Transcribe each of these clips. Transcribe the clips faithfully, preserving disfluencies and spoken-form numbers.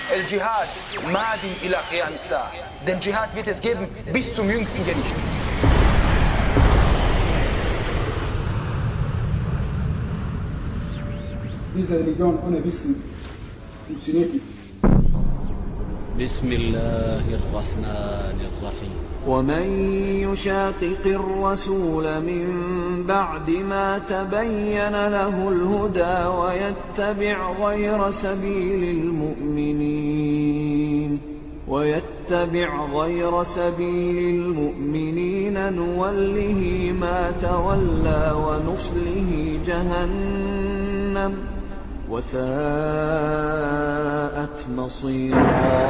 El Dschihad madin ila qiyam as-sa'a. Den Dschihad wird es geben bis zum jüngsten Gericht. Diese Religion ohne Wissen funktioniert nicht. بسم الله الرحمن الرحيم ومن يشاقق الرسول من بعد ما تبين له الهدى ويتبع غير سبيل المؤمنين ويتبع غير سبيل المؤمنين نوله ما تولى ونصله جهنم وساءت مصيرا.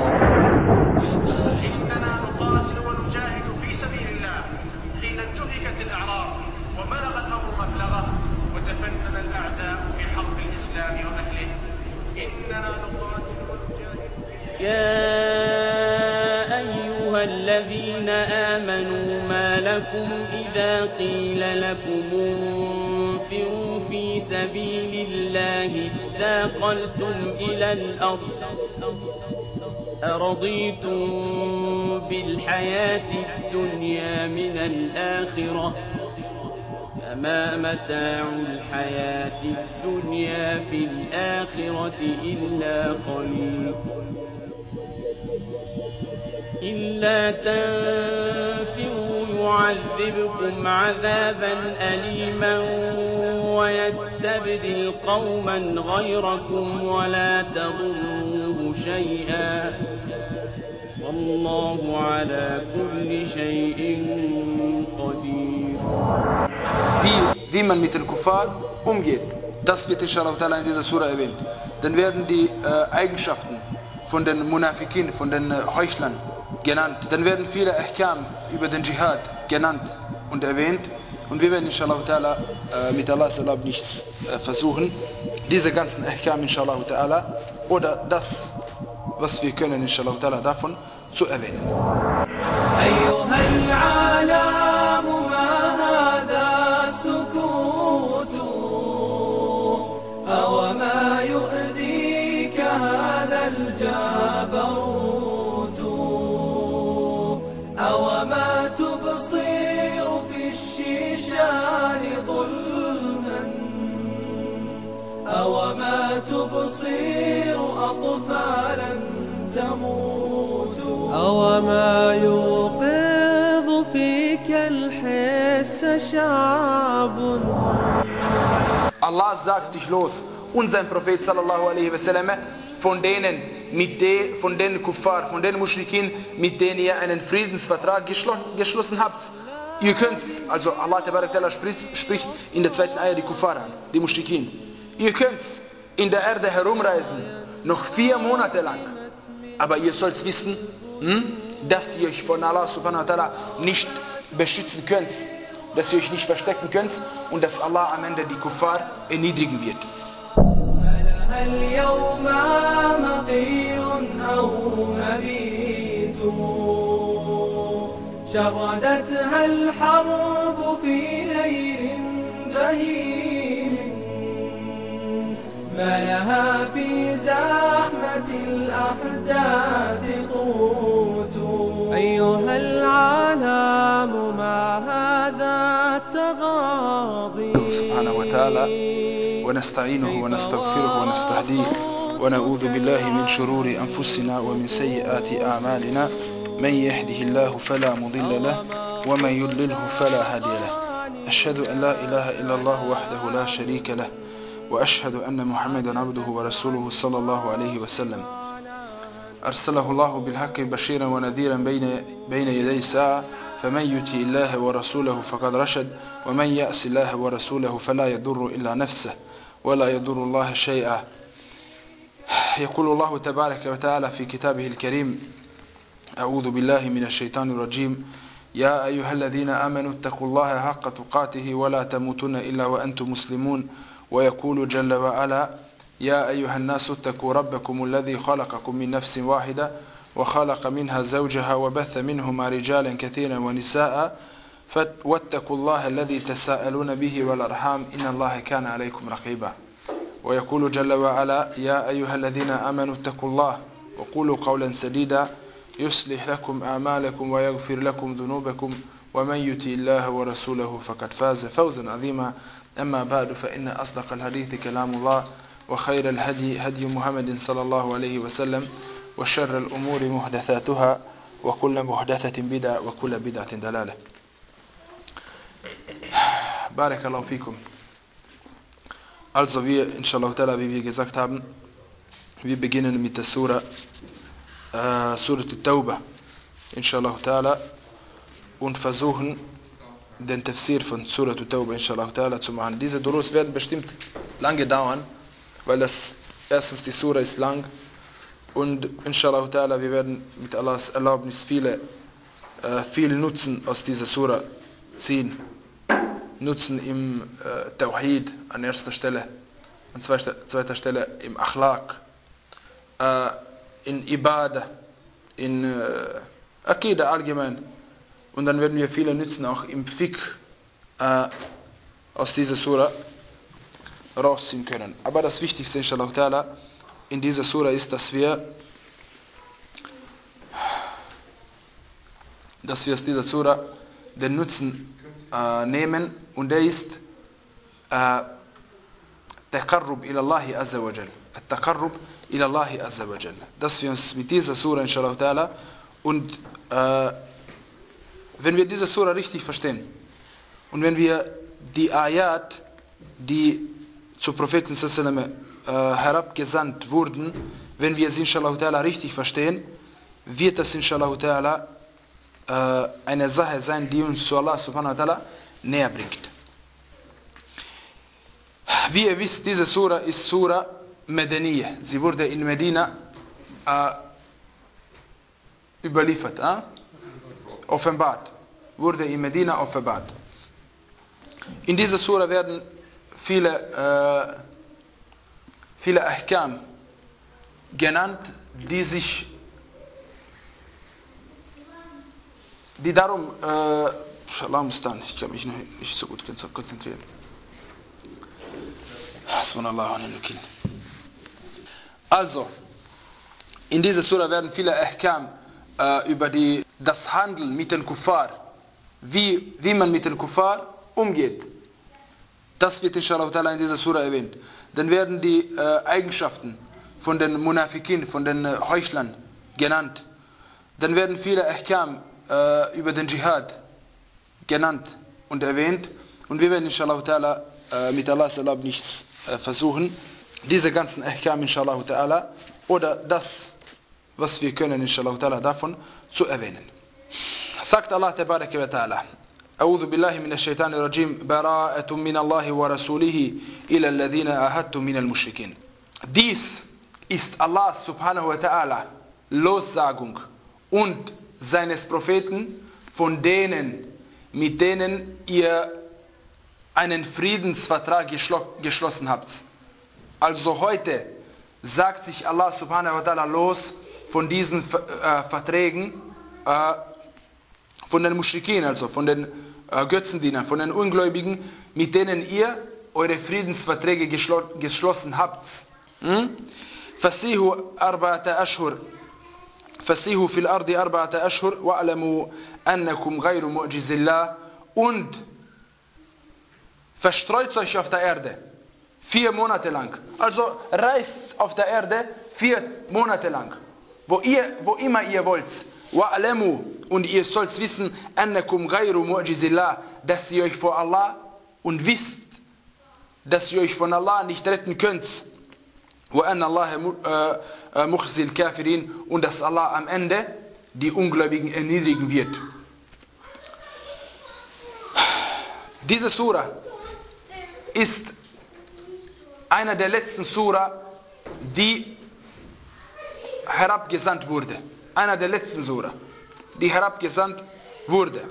إننا نقاتل ونجاهد في سبيل الله حين انتهكت الأعراض وبلغ الأمر مبلغه وتفنن الأعداء في حرب الإسلام وأهله. إننا نقاتل ونجاهد يا أيها الذين آمنوا ما لكم إذا قيل لكم انفروا في سبيل الله اثاقلتم إلى الأرض أرضيتم بالحياة الدنيا من الآخرة فما متاع الحياة الدنيا في الآخرة إلا قليل. إلا تنفروا يعذبكم عذابا أليما ويستبدل قوما غيركم ولا تضروه شيئا والله على كل شيء قدير. Wie, wie man mit den Kuffar umgeht, das wird inshallah in dieser Surah erwähnt. Dann werden die äh, Eigenschaften von den Munafikin, von den äh, Heuchlern genannt. Dann werden viele Ahkam über den Dschihad genannt und erwähnt. Und wir werden inshallah ta'ala äh, mit Allahs Erlaubnis äh, versuchen, diese ganzen Ahkam inshallah ta'ala oder das, was wir können inshallah ta'ala davon zu erwähnen. أوما يؤذيك هذا الجبروت أوما تبصير في الشيشان ظلما أوما تبصير أطفالا تموت أوما يوقظ فيك الحس شعب. Allah sagt sich los und sein Prophet sallallahu alaihi wasallam von denen mit de, von den Kuffar, von den Muschrikin, mit denen ihr einen Friedensvertrag geschlo geschlossen habt. Ihr könnt, also Allah tabarak ta'ala spricht, spricht in der zweiten Ayah die Kuffar an, die Muschrikin. Ihr könnt in der Erde herumreisen, noch vier Monate lang. Aber ihr sollt wissen, hm, dass ihr euch von Allah subhanahu wa ta'ala nicht beschützen könnt, dass ihr euch nicht verstecken könnt und dass Allah am Ende die Kuffar erniedrigen wird. شردتها الحرب في ليل بهيم ما لها في زحمة الأحداث قوت أيها العالم ما هذا التغاضي سبحانه وتعالى ونستعينه ونستغفره ونستهديه ونعوذ بالله من شرور أنفسنا ومن سيئات أعمالنا من يهده الله فلا مضل له ومن يضلله فلا هادي له أشهد أن لا إله إلا الله وحده لا شريك له وأشهد أن محمدا عبده ورسوله صلى الله عليه وسلم أرسله الله بالحق بشيرا ونذيرا بين بين يدي الساعة فمن يطع الله ورسوله فقد رشد ومن يعص الله ورسوله فلا يضر إلا نفسه ولا يضر الله شيئا. يقول الله تبارك وتعالى في كتابه الكريم أعوذ بالله من الشيطان الرجيم يا أيها الذين آمنوا اتقوا الله حق تقاته ولا تموتن إلا وأنتم مسلمون. ويقول جل وعلا يا أيها الناس اتقوا ربكم الذي خلقكم من نفس واحدة وخلق منها زوجها وبث منهما رجالا كثيرا ونساء واتقوا الله الذي تساءلون به والأرحام إن الله كان عليكم رقيبا. ويقول جل وعلا يا أيها الذين آمنوا اتقوا الله وقولوا قولا سديدا يصلح لكم أعمالكم ويغفر لكم ذنوبكم ومن يطع الله ورسوله فقد فاز فوزا عظيما. أما بعد فإن أصدق الحديث كلام الله وخير الهدي هدي محمد صلى الله عليه وسلم وشر الأمور محدثاتها وكل محدثة بدعة وكل بدعة ضلالة. Barakallahu fikum. Also wir, inshallah ta'ala, wie wir gesagt haben, wir beginnen mit der Surah, äh, Surah At-Tawbah, inshallah ta'ala, und versuchen, den Tafsir von Surah At-Tawbah, inshallah ta'ala, zu machen. Diese Durus werden bestimmt lange dauern, weil das, erstens die Surah ist lang, und inshallah ta'ala, wir werden mit Allahs Erlaubnis viele, äh, viel Nutzen aus dieser Surah ziehen. Nutzen im äh, Tawhid an erster Stelle, an zweiter, zweiter Stelle im Akhlaq, äh, in Ibadah, in äh, Akida allgemein. Und dann werden wir viele Nutzen auch im Fiqh äh, aus dieser Surah rausziehen können. Aber das Wichtigste, inshallah ta'ala, in dieser Surah ist, dass wir, dass wir aus dieser Surah den Nutzen äh, nehmen, und der ist Taqarrub ila Allahi azza wa jal. Taqarrub ila Allahi azza wa jal. Dass wir uns mit dieser Surah, inshallah ta'ala, und äh, wenn wir diese Surah richtig verstehen und wenn wir die Ayat, die zu Propheten sallallahu alaihi wasallam äh, herabgesandt wurden, wenn wir sie, inshallah ta'ala, richtig verstehen, wird das, inshallah ta'ala, äh, eine Sache sein, die uns zu Allah subhanahu wa ta'ala näher bringt. Wie ihr wisst, diese Surah ist Surah Madaniyah. Sie wurde in Medina äh, überliefert, äh? offenbart. Wurde in Medina offenbart. In dieser Surah werden viele, äh, viele Ahkam genannt, die sich, die darum, äh, ich kann mich nicht so gut konzentrieren. Also, in dieser Surah werden viele Ahkam äh, über die, das Handeln mit den Kuffar, wie, wie man mit den Kuffar umgeht. Das wird inshallah ta'ala in dieser Surah erwähnt. Dann werden die äh, Eigenschaften von den Munafikin, von den äh, Heuchlern genannt. Dann werden viele Ahkam äh, über den Dschihad genannt und erwähnt. Und wir werden inshallah ta'ala äh, mit Allahs Erlaubnis äh, versuchen, diese ganzen Ahkam inshallah ta'ala oder das, was wir können inshallah ta'ala davon zu erwähnen. Sagt Allah tabaraka wa ta'ala: أعوذ بالله من الشيطان الرجيم براءة من الله ورسوله إلى الذين عاهدتم من المشركين. Dies ist Allah subhanahu wa ta'ala Lossagung und seines Propheten von denen, mit denen ihr einen Friedensvertrag geschlossen habt. Also heute sagt sich Allah subhanahu wa ta'ala los von diesen äh, Verträgen, äh, von den Muschrikin, also von den äh, Götzendienern, von den Ungläubigen, mit denen ihr eure Friedensverträge geschlo geschlossen habt. Fasihu arba'ata ashhur Fasihu fil ardi arba'ata ashhur wa'lamu annakum ghayru mu'jizillah, und verstreut euch auf der Erde vier Monate lang. Also reist auf der Erde vier Monate lang, wo ihr, wo immer ihr wollt. Wa'lamu, und ihr sollt wissen, annakum ghayru mu'jizillah, dass ihr euch vor Allah, und wisst, dass ihr euch von Allah nicht retten könnt. Wa anna Allah mukhzil kafirin, und dass Allah am Ende die Ungläubigen erniedrigen wird. Diese Surah ist einer der letzten Surah, die herabgesandt wurde. Einer der letzten Surah, die herabgesandt wurde.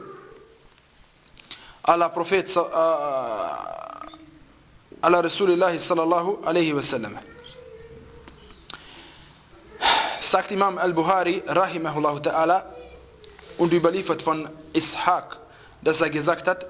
Allah Prophet, uh, Allah Rasulullah sallallahu alaihi wasallam. Sagt Imam al-Bukhari rahimahullah ta'ala und überliefert von Ishaq, dass er gesagt hat,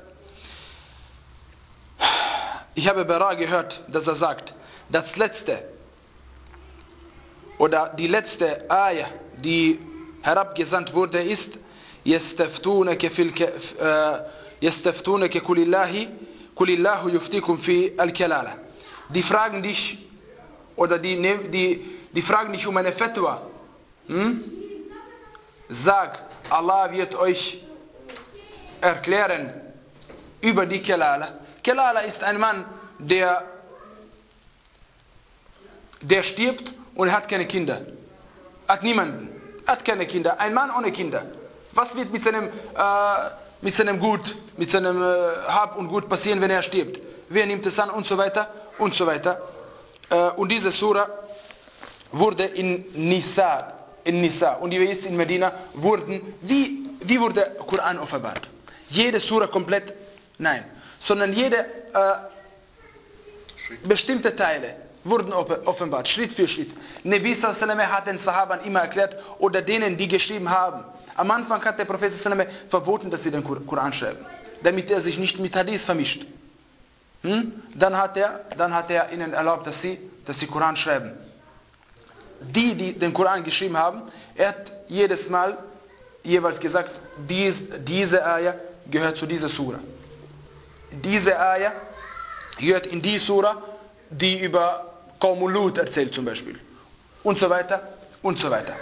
ich habe Bara gehört, dass er sagt, das letzte, oder die letzte Ayah, die herabgesandt wurde, ist يستفتونك في الك يستفتونك قل الله قل الله يفتيكم في الكلالة. Die fragen dich oder die die die fragen dich um eine Fatwa. Hm? Sag, Allah wird euch erklären über die Kelala. Kelala ist ein Mann, der der stirbt und hat keine Kinder. Hat niemanden. Hat keine Kinder. Ein Mann ohne Kinder. Was wird mit seinem, äh, mit seinem Gut, mit seinem äh, Hab und Gut passieren, wenn er stirbt? Wer nimmt es an und so weiter und so weiter. Äh, und diese Sura wurde in Nisa, in Nisa und die jetzt in Medina wurden, wie, wie wurde der Koran offenbart? Jede Sura komplett, nein, sondern jede äh, bestimmte Teile wurden offenbart, Schritt für Schritt. Nabi sallallahu alaihi wasallam hat den Sahaban immer erklärt oder denen, die geschrieben haben. Am Anfang hat der Prophet sallallahu alaihi wasallam verboten, dass sie den Koran schreiben, damit er sich nicht mit Hadith vermischt. Hm? Dann hat er, dann hat er ihnen erlaubt, dass sie, dass sie Koran schreiben. Die, die den Koran geschrieben haben, er hat jedes Mal jeweils gesagt, dies, diese Ayah gehört zu dieser Sura. Diese Ayah gehört in die Sura, die über Qaum Lut erzählt zum Beispiel. Und so weiter und so weiter.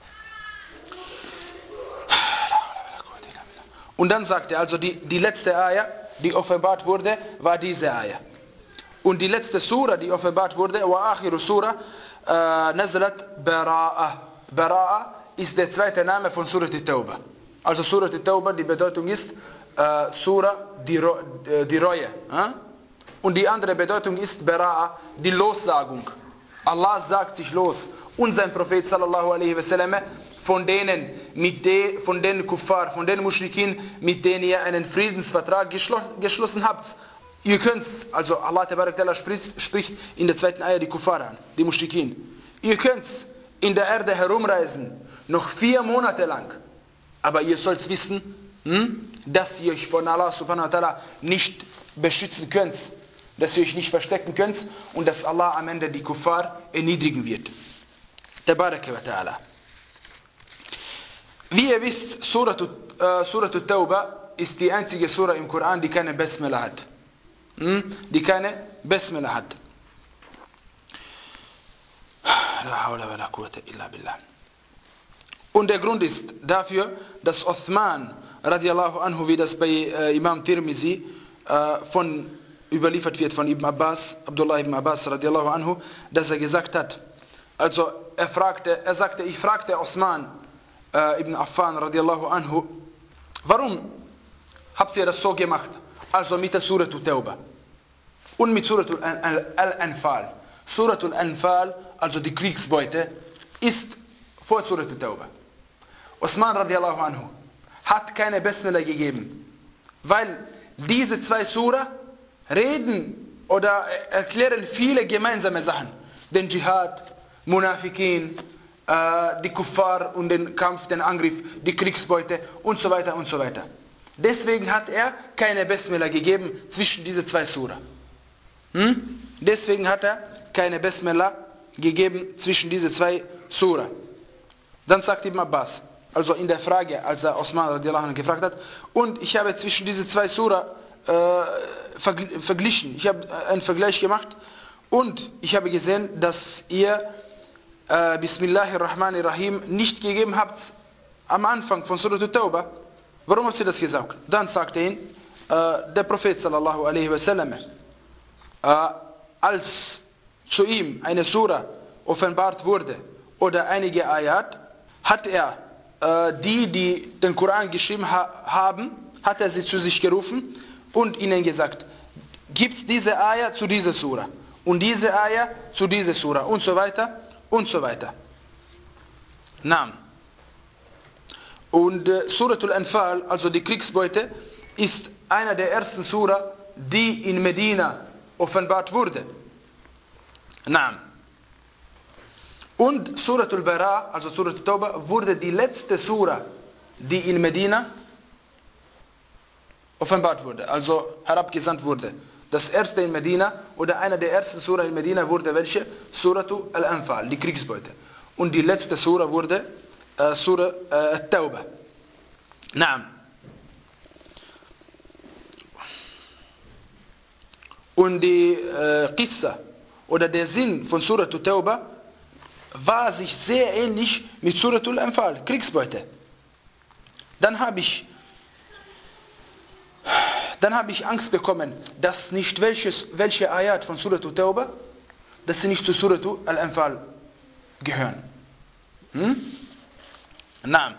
Und dann sagt er, also die, die letzte Ayah, die offenbart wurde, war diese Ayah. Und die letzte Sura, die offenbart wurde, wa akhiru Sura, äh, nazalat Bara'a. Bara'a ist der zweite Name von Surat al-Tawbah. Also Surat al-Tawbah, die Bedeutung ist äh, Sura, die, äh, die Reue. Äh? Und die andere Bedeutung ist Bara'a, die Lossagung. Allah sagt sich los. Und sein Prophet sallallahu alaihi wasallam von denen, mit de, von den Kuffar, von den Muschrikin, mit denen ihr einen Friedensvertrag geschlossen, geschlossen habt. Ihr könnt, also Allah Tabarak Ta'ala spricht, spricht in der zweiten Ayah die Kuffar an, die Muschrikin. Ihr könnt in der Erde herumreisen, noch vier Monate lang. Aber ihr sollt wissen, hm, dass ihr euch von Allah subhanahu wa ta'ala nicht beschützen könnt, dass ihr euch nicht verstecken könnt und dass Allah am Ende die Kuffar erniedrigen wird. Tabarak wa ta'ala. Wie ihr wisst, Surat al-Tawbah ist die einzige Sura im Koran, die keine Basmala hat. Hm? Die keine Basmala hat. La hawla wa la quwwata illa billah. Und der Grund ist dafür, dass Uthman radiallahu anhu, wie das bei äh, Imam Tirmizi äh, von überliefert wird von Ibn Abbas, Abdullah ibn Abbas radiallahu anhu, dass er gesagt hat, also er fragte, er sagte, ich fragte Osman äh, ibn Affan radiallahu anhu, warum habt ihr das so gemacht? Also mit der Surat al-Tawbah und mit Surat al-Anfal. Surat al-Anfal, also die Kriegsbeute, ist vor Surat al-Tawbah. Osman radiallahu anhu hat keine Basmala gegeben, weil diese zwei Surah reden oder erklären viele gemeinsame Sachen. Den Dschihad, Munafikin, äh, die Kuffar und den Kampf, den Angriff, die Kriegsbeute und so weiter und so weiter. Deswegen hat er keine Basmala gegeben zwischen diese zwei Surah. Hm? Deswegen hat er keine Basmala gegeben zwischen diese zwei Surah. Dann sagt Ibn Abbas, also in der Frage, als er Osman radiallahu anhu gefragt hat, und ich habe zwischen diese zwei Surah äh, verglichen, ich habe einen Vergleich gemacht und ich habe gesehen, dass ihr äh, Bismillahirrahmanirrahim nicht gegeben habt am Anfang von Surat al-Tawbah. Warum habt ihr das gesagt? Dann sagte ihn äh, der Prophet sallallahu alaihi wasallam, äh, als zu ihm eine Surah offenbart wurde oder einige Ayat, hat er äh, die, die den Koran geschrieben ha haben, hat er sie zu sich gerufen und ihnen gesagt, gibt diese Ayah zu dieser Surah und diese Ayah zu dieser Surah und so weiter und so weiter. Naam. Und äh, Surat al-Anfal, also die Kriegsbeute, ist einer der ersten Surah, die in Medina offenbart wurde. Naam. Und Surat al-Bara, also Surat al-Tawbah, wurde die letzte Surah, die in Medina offenbart wurde, also herabgesandt wurde. Das erste in Medina oder einer der ersten Surah in Medina wurde welche? Surat al-Anfal, die Kriegsbeute. Und die letzte Sura wurde äh, Sura äh, Tauba. Naam. Und die äh, Qissa oder der Sinn von Surah Tauba war sich sehr ähnlich mit Surah Al-Anfal, Kriegsbeute. Dann habe ich, dann habe ich Angst bekommen, dass nicht welches, welche Ayat von Surah Tauba, dass sie nicht zu Surah Al-Anfal gehören. Hm? Naam.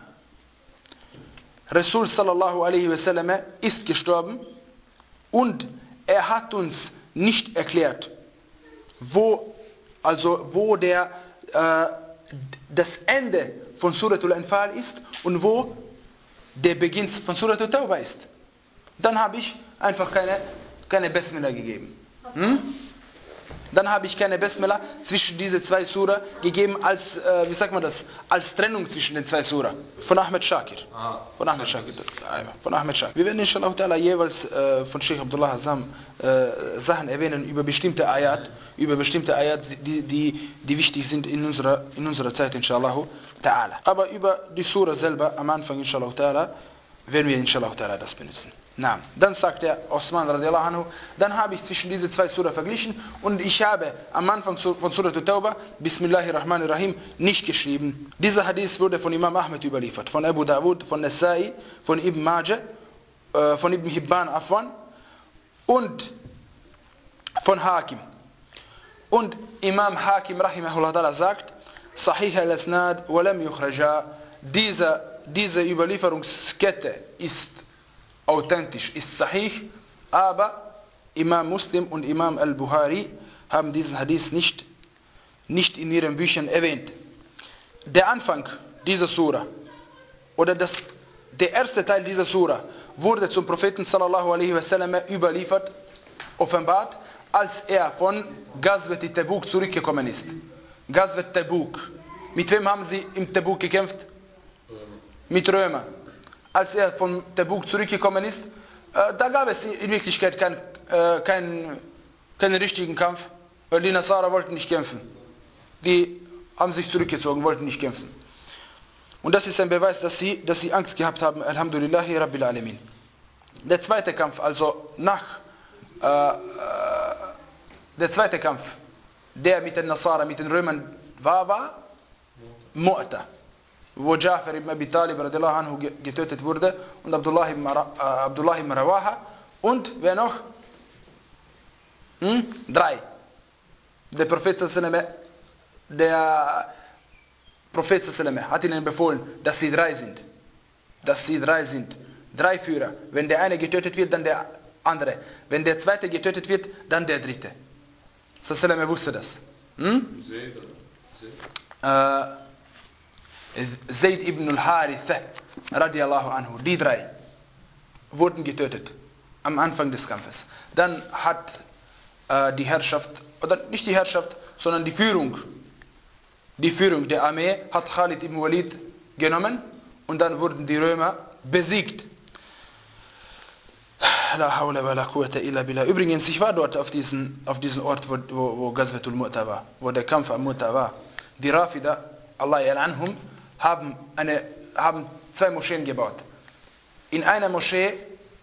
Rasul sallallahu alaihi wasallam ist gestorben und er hat uns nicht erklärt, wo, also wo der, äh, das Ende von Surah Al-Anfal ist und wo der Beginn von Surah Tauba ist. Dann habe ich einfach keine, keine Besmela gegeben. Hm? Dann habe ich keine Besmela zwischen diese zwei Surah gegeben als, äh, wie sagt man das, als Trennung zwischen den zwei Surah. Von Ahmed Shakir. Ah, von Ahmed Shakir. Von Ahmed Shakir. Wir werden inshallah ta'ala jeweils äh, von Sheikh Abdullah Azam äh, Sachen erwähnen über bestimmte Ayat, über bestimmte Ayat, die, die, die wichtig sind in unserer, in unserer Zeit inshallah ta'ala. Aber über die Surah selber am Anfang inshallah ta'ala werden wir inshallah ta'ala das benutzen. Na, dann sagt der Osman radiallahu anhu, dann habe ich zwischen diese zwei Surah verglichen und ich habe am Anfang von Surah Tauba Bismillahirrahmanirrahim nicht geschrieben. Dieser Hadith wurde von Imam Ahmed überliefert, von Abu Dawud, von Nasai, von Ibn Majah, äh, von Ibn Hibban Afwan und von Hakim. Und Imam Hakim rahimahullah sagt, Sahih al-Asnad wa lam yukhraja, diese, diese Überlieferungskette ist authentisch, ist sahih, aber Imam Muslim und Imam al-Bukhari haben diesen Hadith nicht, nicht in ihren Büchern erwähnt. Der Anfang dieser Surah oder das, der erste Teil dieser Surah wurde zum Propheten sallallahu alaihi wasallam überliefert, offenbart, als er von Ghazwat Tabuk zurückgekommen ist. Ghazwat Tabuk. Mit wem haben sie im Tabuk gekämpft? Mit Römern. Als er von Tabuk zurückgekommen ist, äh, da gab es in Wirklichkeit keinen äh, kein, keinen richtigen Kampf, weil die Nasara wollten nicht kämpfen. Die haben sich zurückgezogen, wollten nicht kämpfen. Und das ist ein Beweis, dass sie, dass sie Angst gehabt haben, Alhamdulillahi Rabbil Alamin. Der zweite Kampf, also nach, äh, äh, der zweite Kampf, der mit den Nasara, mit den Römern war, war Mu'ta, wo Ja'far ibn Abi Talib radiallahu anhu getötet wurde und Abdullah ibn, Ra- äh, Abdullah ibn Rawaha und wer noch? Hm? Drei. Der Prophet der Prophet hat ihnen befohlen, dass sie drei sind. Dass sie drei sind. Drei Führer. Wenn der eine getötet wird, dann der andere. Wenn der zweite getötet wird, dann der dritte. Er wusste das. Hm? Äh, Zayd ibn al-Harith radiallahu anhu, die drei wurden getötet am Anfang des Kampfes. Dann hat äh, die Herrschaft, oder nicht die Herrschaft, sondern die Führung, die Führung der Armee hat Khalid ibn Walid genommen und dann wurden die Römer besiegt. La hawla wa la quwwata illa billah. Übrigens, ich war dort auf diesen, auf diesen Ort, wo, wo, wo Ghazwatul Mu'ta war, wo der Kampf am Mu'ta war. Die Rafida, Allah yal'anhum, haben, eine, haben zwei Moscheen gebaut. In einer Moschee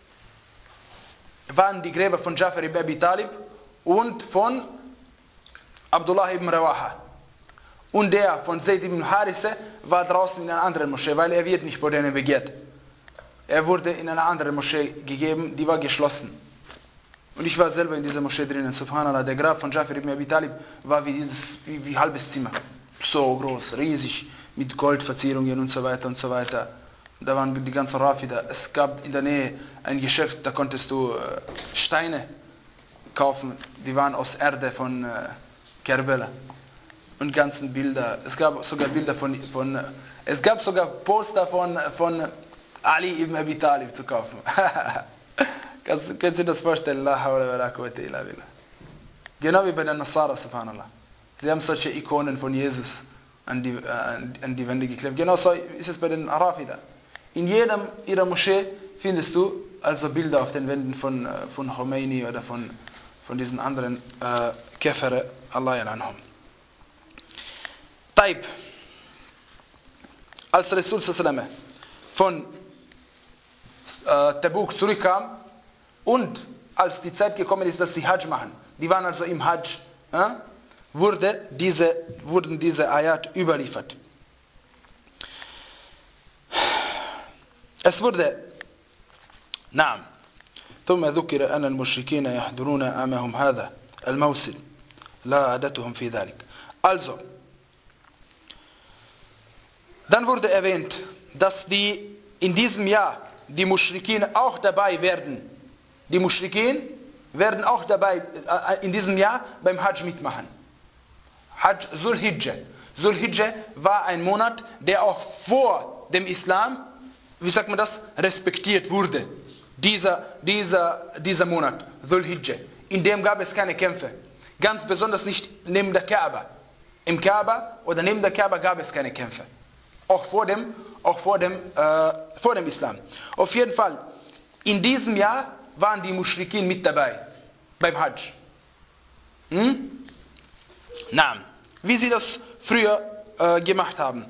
waren die Gräber von Ja'far ibn Abi Talib und von Abdullah ibn Rawaha. Und der von Zayd ibn Haritha war draußen in einer anderen Moschee, weil er wird nicht vor denen begehrt. Er wurde in einer anderen Moschee gegeben, die war geschlossen. Und ich war selber in dieser Moschee drinnen, subhanallah. Der Grab von Ja'far ibn Abi Talib war wie dieses, wie, wie halbes Zimmer. So groß, riesig, mit Goldverzierungen und so weiter und so weiter. Da waren die ganzen Rafida. Es gab in der Nähe ein Geschäft, da konntest du äh, Steine kaufen. Die waren aus Erde von äh, Kerbela. Und ganzen Bilder. Es gab sogar Bilder von, von äh, es gab sogar Poster von, von Ali ibn Abi Talib zu kaufen. Kannst, kannst du dir das vorstellen? La hawla wa la quwwata illa billah. Genau wie bei den Nasara, subhanallah. Sie haben solche Ikonen von Jesus an die, äh, an die Wände geklebt. Genauso ist es bei den Rafida. In jedem ihrer Moschee findest du also Bilder auf den Wänden von, äh, von Khomeini oder von, von diesen anderen äh, Käfere, Allah yal'anhum. Taib. als Rasul sallallahu von äh, Tabuk zurückkam und als die Zeit gekommen ist, dass sie Hajj machen, die waren also im Hajj, äh, wurde diese, wurden diese Ayat überliefert. Es wurde, نعم ثم ذكر أن المشركين يحضرون أمامهم هذا الموسم لا عادتهم في ذلك. Also, dann wurde erwähnt, dass die in diesem Jahr die Muschrikin auch dabei werden. Die Muschrikin werden auch dabei äh, in diesem Jahr beim Hajj mitmachen. Hajj Zulhijjah. Zulhijjah war ein Monat, der auch vor dem Islam, wie sagt man das, respektiert wurde. Dieser, dieser, dieser Monat, Zulhijjah. In dem gab es keine Kämpfe. Ganz besonders nicht neben der Kaaba. Im Kaaba oder neben der Kaaba gab es keine Kämpfe. Auch vor dem, auch vor dem, äh, vor dem Islam. Auf jeden Fall, in diesem Jahr waren die Muschrikin mit dabei, beim Hajj. Hm? Na, wie sie das früher äh, gemacht haben.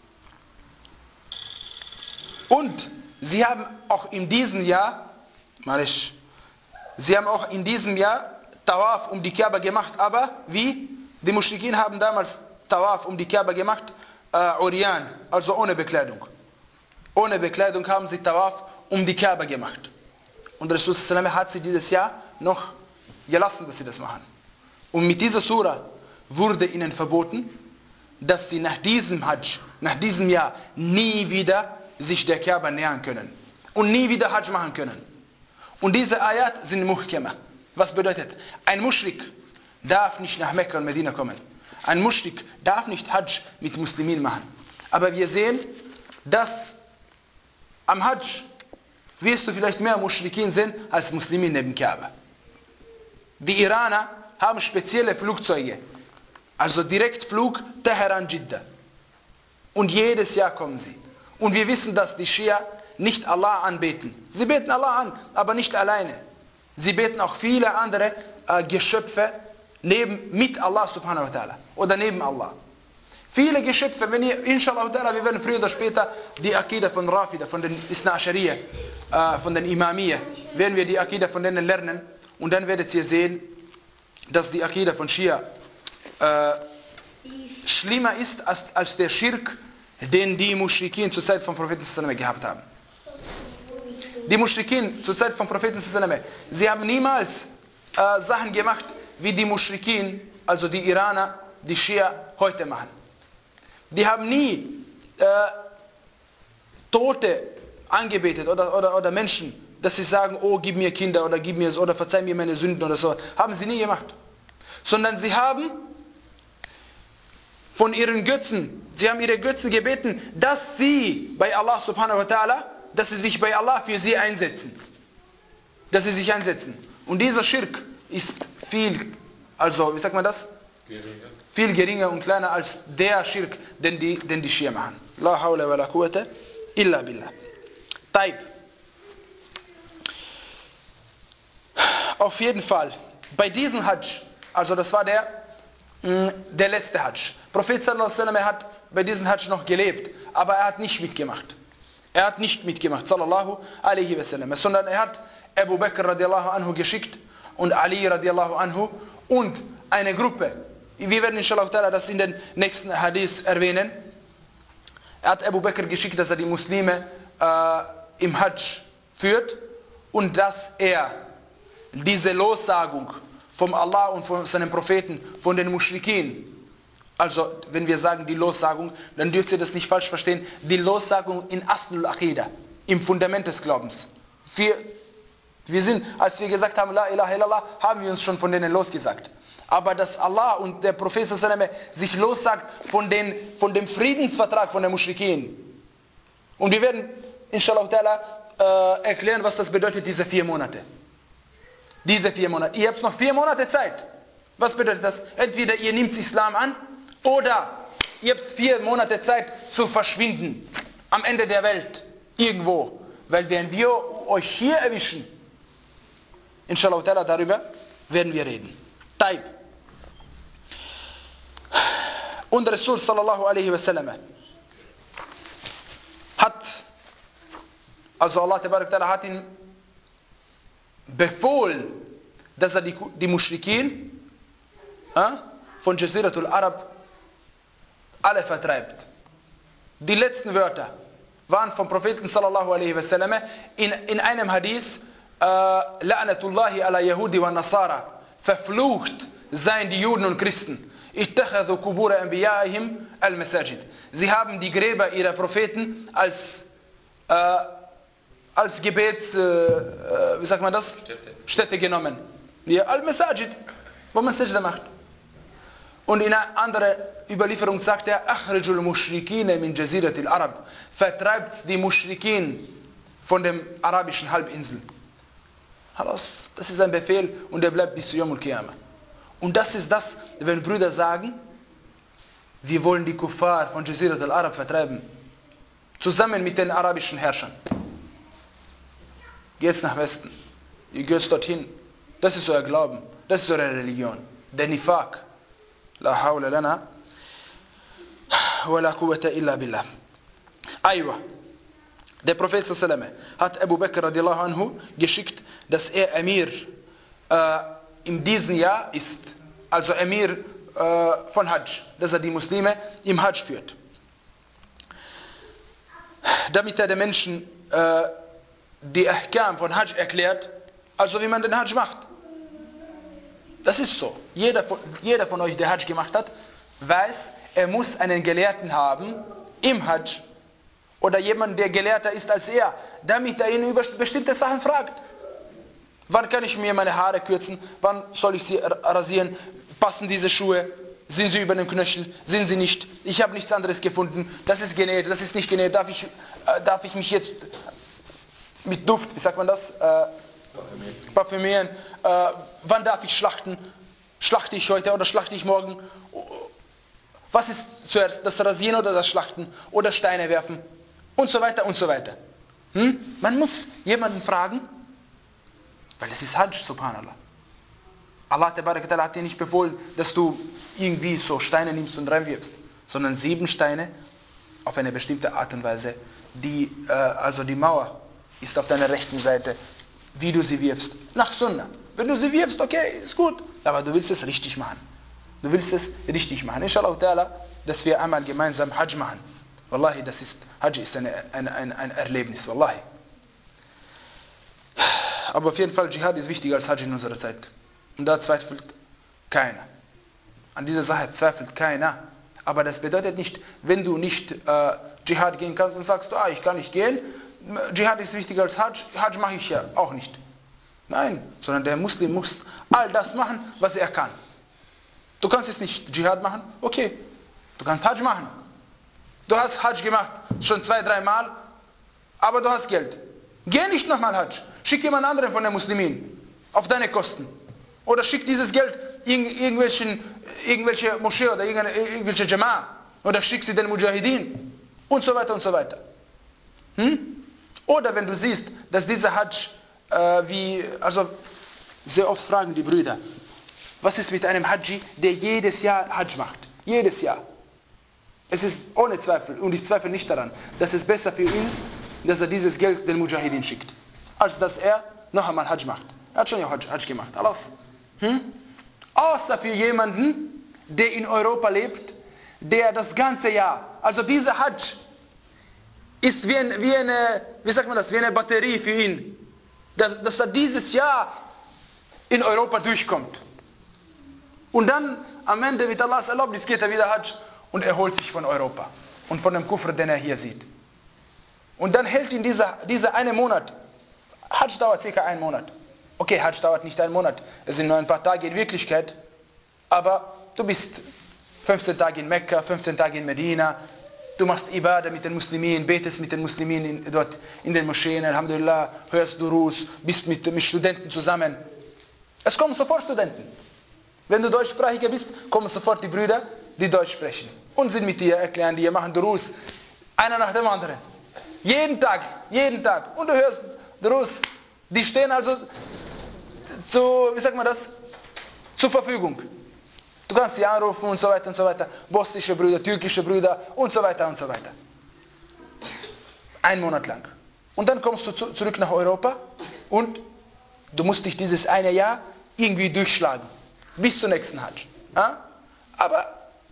Und sie haben auch in diesem Jahr, Marisch, sie haben auch in diesem Jahr Tawaf um die Kaaba gemacht, aber wie? Die Muschrikin haben damals Tawaf um die Kaaba gemacht, äh, Urian, also ohne Bekleidung. Ohne Bekleidung haben sie Tawaf um die Kaaba gemacht. Und Rasul sallallahu hat sie dieses Jahr noch gelassen, dass sie das machen. Und mit dieser Sura wurde ihnen verboten, dass sie nach diesem Hajj, nach diesem Jahr nie wieder sich der Kaaba nähern können. Und nie wieder Hajj machen können. Und diese Ayat sind Muhkama. Was bedeutet? Ein Muschrik darf nicht nach Mekka und Medina kommen. Ein Muschrik darf nicht Hajj mit Muslimen machen. Aber wir sehen, dass am Hajj wirst du vielleicht mehr Muschrikin sehen als Muslimen neben Kaaba. Die Iraner haben spezielle Flugzeuge. Also Direktflug Teheran-Jeddah. Und jedes Jahr kommen sie. Und wir wissen, dass die Schia nicht Allah anbeten. Sie beten Allah an, aber nicht alleine. Sie beten auch viele andere äh, Geschöpfe neben, mit Allah subhanahu wa ta'ala. Oder neben Allah. Viele Geschöpfe, wenn ihr, inshallah ta'ala, wir werden früher oder später die Akida von Rafida, von den Isna Ashariya, äh, von den Imamiyya, werden wir die Akida von denen lernen. Und dann werdet ihr sehen, dass die Akida von Schia äh, schlimmer ist als, als der Schirk, den die Muschrikin zur Zeit von Propheten sallallahu gehabt haben. Die Muschrikin zur Zeit von Propheten sallallahu, sie haben niemals äh, Sachen gemacht, wie die Muschrikin, also die Iraner, die Schia heute machen. Die haben nie äh, Tote angebetet oder, oder, oder Menschen, dass sie sagen, oh, gib mir Kinder oder gib mir oder verzeih mir meine Sünden oder so. Haben sie nie gemacht. Sondern sie haben von ihren Götzen, sie haben ihre Götzen gebeten, dass sie bei Allah subhanahu wa ta'ala, dass sie sich bei Allah für sie einsetzen. Dass sie sich einsetzen. Und dieser Schirk ist viel, also wie sagt man das? Geringer. Viel geringer und kleiner als der Schirk, den die, den die Schia machen. La hawla wa la quwwata illa billah. Taib. Auf jeden Fall, bei diesem Hajj, also das war der, der letzte Hajj. Prophet sallallahu alaihi wasallam hat bei diesem Hajj noch gelebt, aber er hat nicht mitgemacht. Er hat nicht mitgemacht, sallallahu alaihi wasallam, sondern er hat Abu Bakr radiallahu anhu geschickt und Ali radiallahu anhu und eine Gruppe. Wir werden inshallah das in den nächsten Hadith erwähnen. Er hat Abu Bakr geschickt, dass er die Muslime äh, im Hajj führt und dass er diese Lossagung vom Allah und von seinem Propheten, von den Muschrikin, also wenn wir sagen die Lossagung, dann dürft ihr das nicht falsch verstehen, die Lossagung in Aslul Aqidah, im Fundament des Glaubens. Wir, wir sind, als wir gesagt haben, La ilaha illallah, haben wir uns schon von denen losgesagt. Aber dass Allah und der Prophet sich lossagt von, den, von dem Friedensvertrag von den Muschrikin. Und wir werden, inshallah, äh, erklären, was das bedeutet, diese vier Monate. Diese vier Monate. Ihr habt noch vier Monate Zeit. Was bedeutet das? Entweder ihr nehmt Islam an oder ihr habt vier Monate Zeit zu verschwinden. Am Ende der Welt. Irgendwo. Weil wenn wir euch hier erwischen, inshallah darüber werden wir reden. Taib. Und Rasul sallallahu alaihi wasallam Also Allah hat ihn befohlen, dass er die, die Muschrikin äh, von Jaziratul Arab alle vertreibt. Die letzten Wörter waren vom Propheten sallallahu alaihi wasallam in, in einem Hadith, La'natullahi ala Yahudi wa Nasara, verflucht seien die Juden und Christen. Ittakhadhu kubura anbiya'ihim al-masajid. Sie haben die Gräber ihrer Propheten als äh, als Gebets, äh, wie sagt man das? Städte, Städte genommen. Ja, al-masajid, wo man Sajda macht. Und in einer anderen Überlieferung sagt er, Akhrijul Mushrikine min Jaziratil Arab, vertreibt die Mushrikin von dem arabischen Halbinsel. Das ist ein Befehl und der bleibt bis zu Yawm al-Qiyamah. Und das ist das, wenn Brüder sagen, wir wollen die Kuffar von Jaziratil Arab vertreiben, zusammen mit den arabischen Herrschern. Geht nach Westen, ihr geht dorthin, das ist euer Glauben, das ist eure Religion, der Nifaq. La hawla lana wa la quwwata illa billah. Aywa. Der Prophet sallallahu alaihi wasallam hat Abu Bakr radiallahu anhu geschickt, dass er Emir äh, in diesem Jahr ist. Also Emir äh, von Hajj, dass er die Muslime im Hajj führt. Damit er den Menschen äh, die Ahkam von Hajj erklärt, also wie man den Hajj macht. Das ist so. Jeder von, jeder von euch, der Hajj gemacht hat, weiß, er muss einen Gelehrten haben im Hajj oder jemanden, der gelehrter ist als er, damit er ihn über bestimmte Sachen fragt. Wann kann ich mir meine Haare kürzen? Wann soll ich sie rasieren? Passen diese Schuhe? Sind sie über dem Knöchel? Sind sie nicht? Ich habe nichts anderes gefunden. Das ist genäht, das ist nicht genäht. Darf ich, äh, darf ich mich jetzt mit Duft, wie sagt man das? Äh, Parfümieren. Äh, wann darf ich schlachten? Schlachte ich heute oder schlachte ich morgen? Was ist zuerst, das Rasieren oder das Schlachten? Oder Steine werfen? Und so weiter und so weiter. Hm? Man muss jemanden fragen, weil es ist Hajj, subhanallah. Allah hat dir nicht befohlen, dass du irgendwie so Steine nimmst und reinwirfst, sondern sieben Steine auf eine bestimmte Art und Weise. Die, äh, also die Mauer ist auf deiner rechten Seite, wie du sie wirfst, nach Sunnah. Wenn du sie wirfst, okay, ist gut, aber du willst es richtig machen. Du willst es richtig machen. Inshallah ta'ala, dass wir einmal gemeinsam Hajj machen. Wallahi, das ist, Hajj ist eine, eine, ein, ein Erlebnis, wallahi. Aber auf jeden Fall, Dschihad ist wichtiger als Hajj in unserer Zeit. Und da zweifelt keiner. An dieser Sache zweifelt keiner. Aber das bedeutet nicht, wenn du nicht äh, Dschihad gehen kannst und sagst, ah, ich kann nicht gehen, Dschihad ist wichtiger als Hajj, Hajj mache ich ja auch nicht. Nein, sondern der Muslim muss all das machen, was er kann. Du kannst jetzt nicht Dschihad machen, okay, du kannst Hajj machen. Du hast Hajj gemacht, schon zwei, drei Mal, aber du hast Geld. Geh nicht nochmal Hajj, schick jemand anderen von den Muslimen, auf deine Kosten. Oder schick dieses Geld in irgendwelchen, irgendwelche Moschee oder irgendwelche Jama'a. Oder schick sie den Mujahideen. Und so weiter und so weiter. Hm? Oder wenn du siehst, dass dieser Hajj, äh, wie, also sehr oft fragen die Brüder, was ist mit einem Haji, der jedes Jahr Hajj macht? Jedes Jahr. Es ist ohne Zweifel, und ich zweifle nicht daran, dass es besser für ihn ist, dass er dieses Geld den Mujahideen schickt, als dass er noch einmal Hajj macht. Er hat schon ja Hajj, Hajj gemacht, alles. Hm? Außer für jemanden, der in Europa lebt, der das ganze Jahr, also dieser Hajj ist wie, ein, wie eine, wie sagt man das, wie eine Batterie für ihn, dass, dass er dieses Jahr in Europa durchkommt. Und dann am Ende mit Allahs Erlaubnis geht er wieder Hajj und erholt sich von Europa und von dem Kufr, den er hier sieht. Und dann hält ihn dieser, dieser eine Monat, Hajj dauert circa einen Monat. Okay, Hajj dauert nicht einen Monat, es sind nur ein paar Tage in Wirklichkeit, aber du bist fünfzehn Tage in Mekka, fünfzehn Tage in Medina, du machst Ibadah mit den Muslimen, betest mit den Muslimen in, dort in den Moscheen, Alhamdulillah, hörst Durus, bist mit, mit Studenten zusammen. Es kommen sofort Studenten. Wenn du Deutschsprachiger bist, kommen sofort die Brüder, die Deutsch sprechen und sind mit dir, erklären dir, machen Durus, einer nach dem anderen. Jeden Tag, jeden Tag. Und du hörst Durus, die stehen also zu, wie sagt man das, zur Verfügung. Du kannst sie anrufen und so weiter und so weiter. Bosnische Brüder, türkische Brüder und so weiter und so weiter. Ein Monat lang. Und dann kommst du zu, zurück nach Europa und du musst dich dieses eine Jahr irgendwie durchschlagen. Bis zum nächsten Hajj. Ja? Aber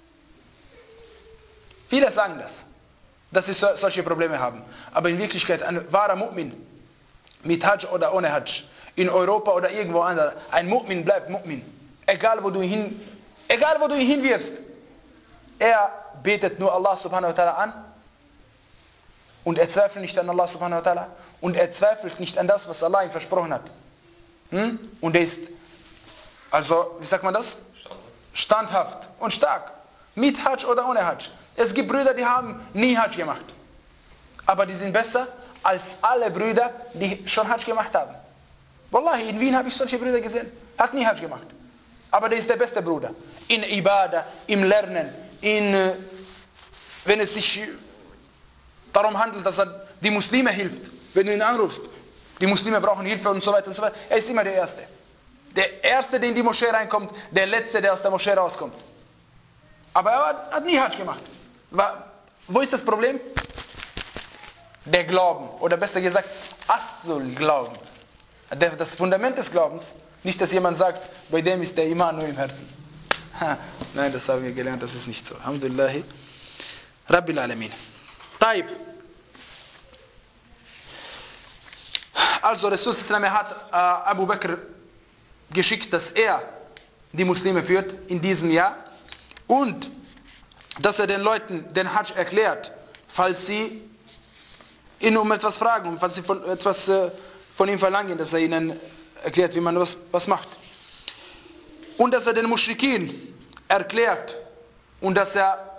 viele sagen das, dass sie so, solche Probleme haben. Aber in Wirklichkeit ein wahrer Mu'min, mit Hajj oder ohne Hajj, in Europa oder irgendwo anders, ein Mu'min bleibt Mu'min. Egal wo du ihn hin, egal wo du ihn hinwirfst. Er betet nur Allah subhanahu wa ta'ala an und er zweifelt nicht an Allah subhanahu wa ta'ala und er zweifelt nicht an das, was Allah ihm versprochen hat. Hm? Und er ist, also, wie sagt man das? Standhaft und stark. Mit Hajj oder ohne Hajj. Es gibt Brüder, die haben nie Hajj gemacht. Aber die sind besser als alle Brüder, die schon Hajj gemacht haben. Wallahi, in Wien habe ich solche Brüder gesehen. Hat nie Hajj gemacht. Aber der ist der beste Bruder. In Ibadah, im Lernen, in, wenn es sich darum handelt, dass er die Muslime hilft. Wenn du ihn anrufst, die Muslime brauchen Hilfe und so weiter und so weiter. Er ist immer der Erste. Der Erste, der in die Moschee reinkommt, der Letzte, der aus der Moschee rauskommt. Aber er hat nie Hajj gemacht. Wo ist das Problem? Der Glauben. Oder besser gesagt, Aslul Glauben. Das Fundament des Glaubens. Nicht, dass jemand sagt, bei dem ist der Iman nur im Herzen. Nein, das haben wir gelernt, das ist nicht so. Alhamdulillahi Rabbil Alamin. Taib. Also Rasul hat äh, Abu Bakr geschickt, dass er die Muslime führt in diesem Jahr und dass er den Leuten den Hajj erklärt, falls sie ihn um etwas fragen und falls sie von, etwas äh, von ihm verlangen, dass er ihnen erklärt, wie man was, was macht. Und dass er den Muschrikin erklärt und dass er,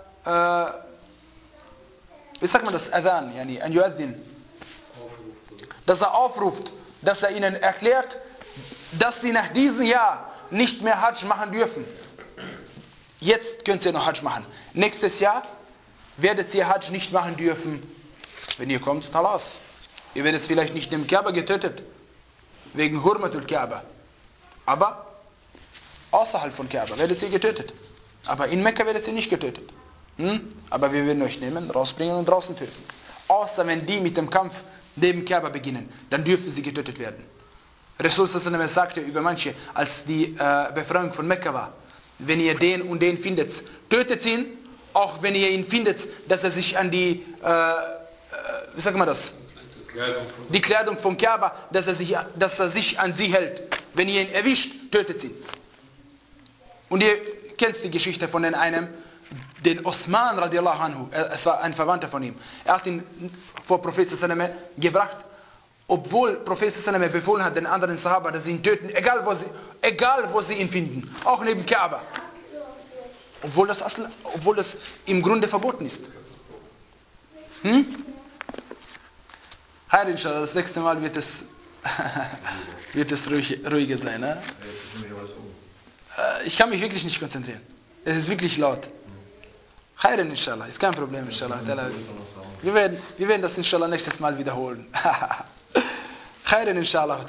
äh, wie sagt man das, Adhan, yani, an Yu'adhin, dass er aufruft, dass er ihnen erklärt, dass sie nach diesem Jahr nicht mehr Hajj machen dürfen. Jetzt könnt ihr noch Hajj machen. Nächstes Jahr werdet ihr Hajj nicht machen dürfen. Wenn ihr kommt, Talas. Ihr werdet vielleicht nicht im Kaaba getötet, wegen Hurmatul Kaaba. Aber außerhalb von Kaaba werdet ihr getötet. Aber in Mekka werdet ihr nicht getötet. Hm? Aber wir werden euch nehmen, rausbringen und draußen töten. Außer wenn die mit dem Kampf neben Kaaba beginnen, dann dürfen sie getötet werden. Rasul sagte über manche, als die äh, Befreiung von Mekka war, wenn ihr den und den findet, tötet ihn, auch wenn ihr ihn findet, dass er sich an die, äh, äh, wie sagt man das? Die Kleidung von Kaaba, dass er, sich, dass er sich an sie hält. Wenn ihr ihn erwischt, tötet ihn. Und ihr kennt die Geschichte von den einem, den Osman radiallahu anhu, es war ein Verwandter von ihm. Er hat ihn vor Prophet sallallahu gebracht, obwohl Prophet sallallahu befohlen hat den anderen Sahaba, dass sie ihn töten, egal wo sie, egal wo sie ihn finden, auch neben Kaaba. Obwohl das, obwohl das im Grunde verboten ist. Hm? Heil, inshallah, das nächste Mal wird es, wird es ruhig, ruhiger sein. Ne? Ich kann mich wirklich nicht konzentrieren. Es ist wirklich laut. Heil, inshallah, ist kein Problem, inshallah. Wir werden, wir werden das inshallah nächstes Mal wiederholen. Heil, inshallah.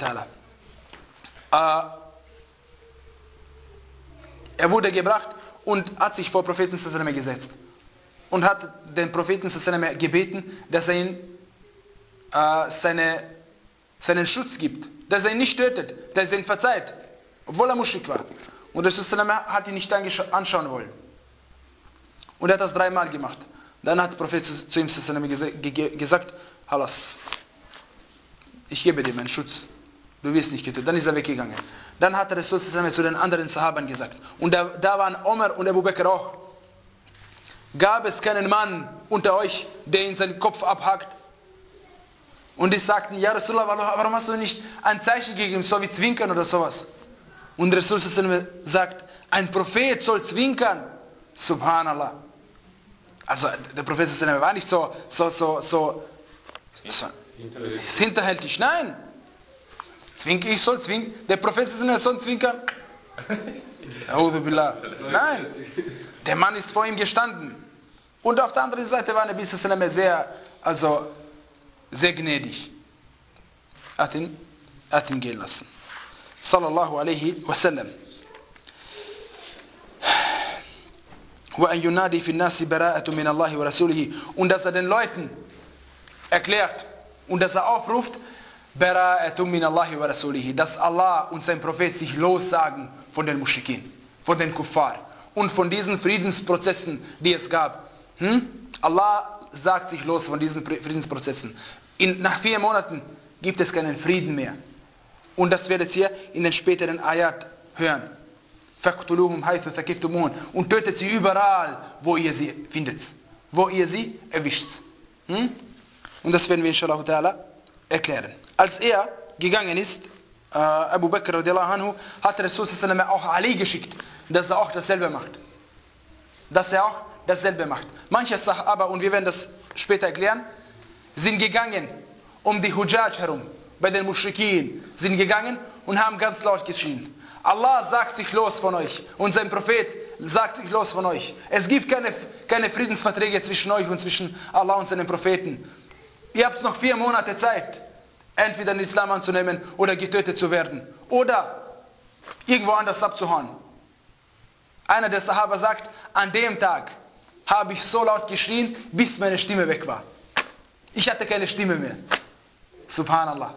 Er wurde gebracht und hat sich vor Propheten sallallahu gesetzt. Und hat den Propheten sallallahu gebeten, dass er ihn Äh, seine, seinen Schutz gibt, dass er ihn nicht tötet, dass er ihn verzeiht, obwohl er Muschrik war. Und Rasul hat ihn nicht anschauen wollen. Und er hat das dreimal gemacht. Dann hat der Prophet zu ihm gesagt, Halas, ich gebe dir meinen Schutz, du wirst nicht getötet. Dann ist er weggegangen. Dann hat Rasul zu den anderen Sahabern gesagt, und da, da waren Omar und Abu Bakr auch, gab es keinen Mann unter euch, der ihn seinen Kopf abhackt? Und die sagten, ja Rasulullah, warum hast du nicht ein Zeichen gegeben, so wie Zwinkern oder sowas? Und Rasul sagt, ein Prophet soll zwinkern. Subhanallah. Also der Prophet war nicht so, so, so, so, so hinterhältig. Nein. Zwinker, ich soll zwinkern. Der Prophet soll zwinkern. Nein. Der Mann ist vor ihm gestanden. Und auf der anderen Seite war Nabi sehr, also sehr gnädig. Hat ihn, hat ihn gehen lassen. Sallallahu alaihi wasallam. وأن ينادي في الناس براءة من الله ورسوله. Und dass er den Leuten erklärt, Und dass er aufruft, Bara'atun min Allahi wa rasulihi, dass Allah und sein Prophet sich lossagen von den Muschrikin, von den Kuffar und von diesen Friedensprozessen, die es gab. Hm? Allah sagt sich los von diesen Friedensprozessen. In, nach vier Monaten gibt es keinen Frieden mehr. Und das werdet ihr in den späteren Ayat hören. فَقْتُلُوهُمْ حَيْثُ ثَقِفْتُمُوهُمْ Und tötet sie überall, wo ihr sie findet. Wo ihr sie erwischt. Hm? Und das werden wir inshallah ta'ala erklären. Als er gegangen ist, äh, Abu Bakr radiallahu anhu, hat Rasul sallallahu alaihi wasallam auch Ali geschickt, dass er auch dasselbe macht. Dass er auch dasselbe macht. Manche Sahaba, und wir werden das später erklären, sind gegangen um die Hujjaj herum, bei den Muschrikin, sind gegangen und haben ganz laut geschrien. Allah sagt sich los von euch und sein Prophet sagt sich los von euch. Es gibt keine, keine Friedensverträge zwischen euch und zwischen Allah und seinen Propheten. Ihr habt noch vier Monate Zeit, entweder den Islam anzunehmen oder getötet zu werden. Oder irgendwo anders abzuhauen. Einer der Sahaba sagt, an dem Tag habe ich so laut geschrien, bis meine Stimme weg war. Ich hatte keine Stimme mehr. Subhanallah.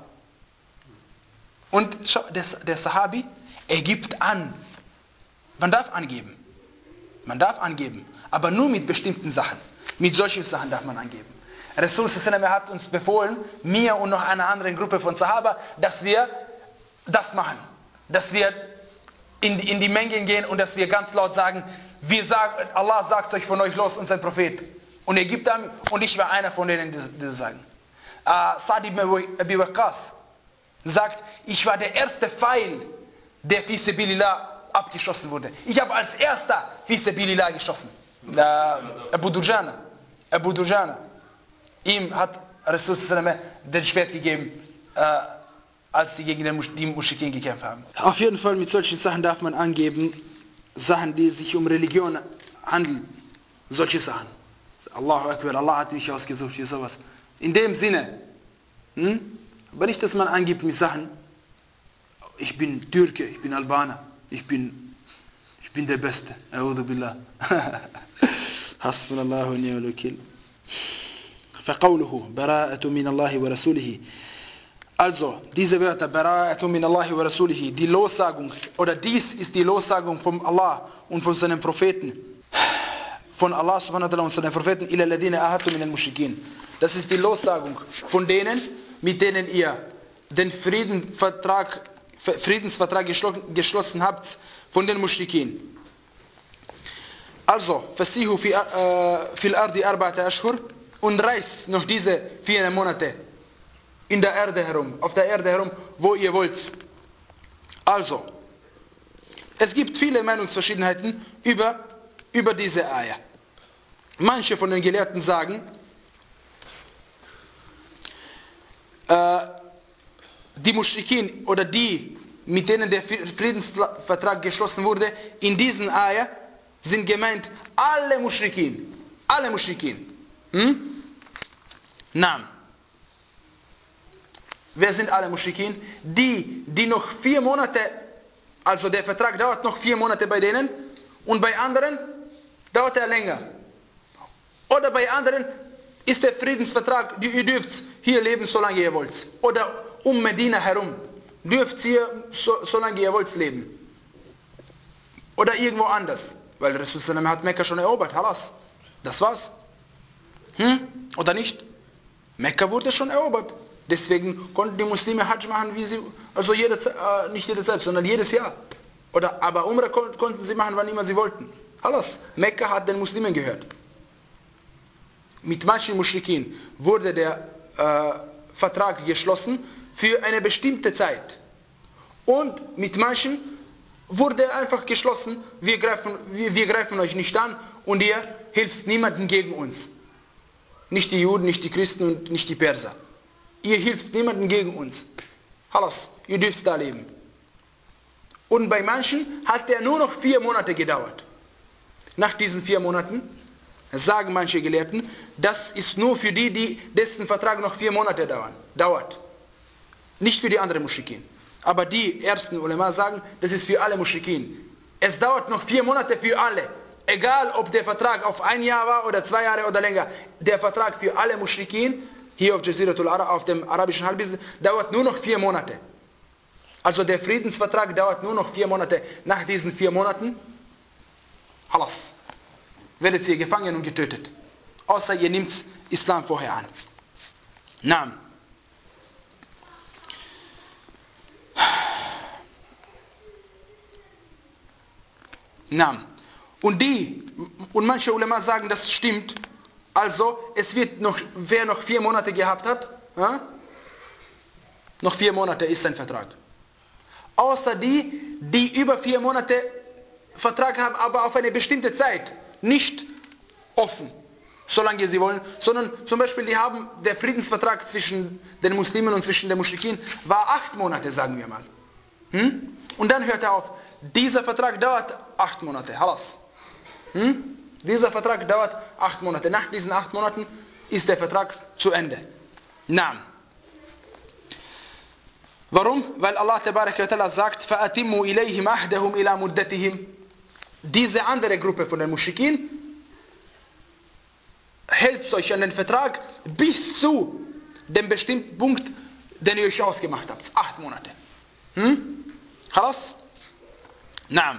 Und der, der Sahabi, er gibt an. Man darf angeben. Man darf angeben. Aber nur mit bestimmten Sachen. Mit solchen Sachen darf man angeben. Rasul sallallahu hat uns befohlen, mir und noch einer anderen Gruppe von Sahaba, dass wir das machen. Dass wir in die, in die Mengen gehen und dass wir ganz laut sagen, wir sagen, Allah sagt euch von euch los und sein Prophet. Und er gibt an, und ich war einer von denen, die, die das sagen. Uh, Sa'd ibn Abi Waqqas sagt, ich war der erste Pfeil, der fi sabilillah abgeschossen wurde. Ich habe als erster fi sabilillah geschossen. Uh, Abu Dujana. Abu Dujana. Ihm hat Rasul sallallahu den Schwert gegeben, uh, als sie gegen die Muschrikin gekämpft haben. Auf jeden Fall mit solchen Sachen darf man angeben, Sachen, die sich um Religion handeln. Solche Sachen. Allahu Akbar, Allah hat mich ausgesucht für sowas. In dem Sinne. Hm? Aber nicht, dass man angibt mit Sachen, ich bin Türke, ich bin Albaner, ich bin, ich bin der Beste. A'udhu billah. Hasbunallahu wa ni'mal wakil. فَقَوْلُهُ بَرَاءَةٌ مِنَ اللَّهِ وَرَسُولِهِ Also, diese Wörter, Bara'atun min Allahi wa rasulihi, die Lossagung, oder dies ist die Lossagung von Allah und von seinen Propheten, von Allah subhanahu wa ta'ala und seinen Propheten, ila ladina ahadtu min al-mushrikin. Das ist die Lossagung von denen, mit denen ihr den Friedensvertrag, Friedensvertrag geschlossen habt, von den Mushrikin. Also, fasihu fi fil ardi arba'ata ashhur, und reist noch diese vier Monate in der Erde herum, auf der Erde herum, wo ihr wollt. Also, es gibt viele Meinungsverschiedenheiten über, über diese Eier. Manche von den Gelehrten sagen, äh, die Muschrikin oder die, mit denen der Friedensvertrag geschlossen wurde, in diesen Eier sind gemeint alle Muschrikin. Alle Muschrikin. Hm? Naam. Wer sind alle Muschrikin? Die, die noch vier Monate, also der Vertrag dauert noch vier Monate bei denen und bei anderen dauert er länger. Oder bei anderen ist der Friedensvertrag, ihr dürft hier leben, solange ihr wollt. Oder um Medina herum dürft ihr, so, solange ihr wollt, leben. Oder irgendwo anders. Weil Rasul sallallahu hat Mekka schon erobert, halas. Das war's. Hm? Oder nicht? Mekka wurde schon erobert. Deswegen konnten die Muslime Hajj machen, wie sie, also jede, äh, nicht jede Zeit, sondern jedes Jahr. Oder, aber Umrah kon, konnten sie machen, wann immer sie wollten. Alles. Mekka hat den Muslimen gehört. Mit manchen Muschrikin wurde der äh, Vertrag geschlossen für eine bestimmte Zeit. Und mit manchen wurde einfach geschlossen, wir greifen, wir, wir greifen euch nicht an und ihr hilft niemandem gegen uns. Nicht die Juden, nicht die Christen und nicht die Perser. Ihr hilft niemandem gegen uns. Halas, ihr dürft da leben. Und bei manchen hat der nur noch vier Monate gedauert. Nach diesen vier Monaten sagen manche Gelehrten, das ist nur für die, die dessen Vertrag noch vier Monate dauern, dauert. Nicht für die anderen Muschrikin. Aber die ersten Ulema sagen, das ist für alle Muschrikin. Es dauert noch vier Monate für alle. Egal, ob der Vertrag auf ein Jahr war oder zwei Jahre oder länger. Der Vertrag für alle Muschrikin hier auf Jaziratul Arab, auf dem arabischen Halbinsel, dauert nur noch vier Monate. Also der Friedensvertrag dauert nur noch vier Monate. Nach diesen vier Monaten, halas, werdet ihr gefangen und getötet. Außer ihr nehmt Islam vorher an. Naam. Naam. Und die, und manche Ulema sagen, das stimmt. Also, es wird noch, wer noch vier Monate gehabt hat, ja? Noch vier Monate ist sein Vertrag. Außer die, die über vier Monate Vertrag haben, aber auf eine bestimmte Zeit. Nicht offen, solange sie wollen, sondern zum Beispiel, die haben, der Friedensvertrag zwischen den Muslimen und zwischen den Muschrikin war acht Monate, sagen wir mal. Hm? Und dann hört er auf. Dieser Vertrag dauert acht Monate. Halas. Hm? Dieser Vertrag dauert acht Monate. Nach diesen acht Monaten ist der Vertrag zu Ende. Naam. Warum? Weil Allah Tabaraka wa Ta'ala sagt, فَأَتِمُّوا إِلَيْهِمْ أَحْدَهُمْ إِلَى مُدَّتِهِمْ. Diese andere Gruppe von den Muschrikin hält euch an den Vertrag bis zu dem bestimmten Punkt, den ihr euch ausgemacht habt. Acht Monate. Hm? Halas? Naam.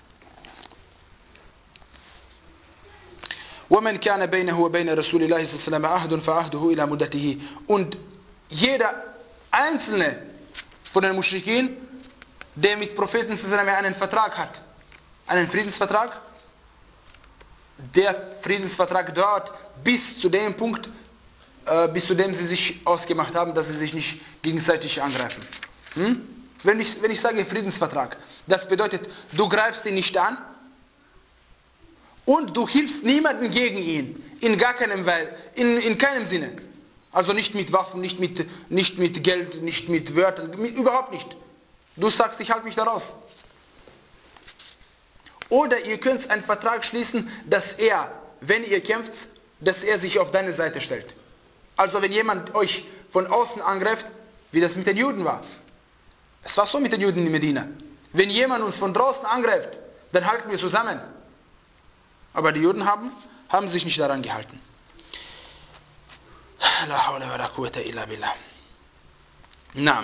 وَمَنْ كَانَ بَيْنَهُ وَبَيْنَ رَسُولِ اللَّهِ صَلَّى اللَّهُ عَلَيْهِ وَسَلَّمَ عَهْدٌ فَعَهْدُهُ إِلَى مُدَّتِهِ. Und jeder einzelne von den Muschrikin, der mit Propheten einen Vertrag hat, einen Friedensvertrag, der Friedensvertrag dauert bis zu dem Punkt, äh, bis zu dem sie sich ausgemacht haben, dass sie sich nicht gegenseitig angreifen. Hm? Wenn ich, wenn ich sage Friedensvertrag, das bedeutet, du greifst ihn nicht an und du hilfst niemanden gegen ihn, in gar keinem, in, in keinem Sinne. Also nicht mit Waffen, nicht mit, nicht mit Geld, nicht mit Wörtern, mit, überhaupt nicht. Du sagst, ich halte mich da raus. Oder ihr könnt einen Vertrag schließen, dass er, wenn ihr kämpft, dass er sich auf deine Seite stellt. Also wenn jemand euch von außen angreift, wie das mit den Juden war. Es war so mit den Juden in Medina. Wenn jemand uns von draußen angreift, dann halten wir zusammen. Aber die Juden haben, haben sich nicht daran gehalten. La hawla wa la quwwata illa billah. Na.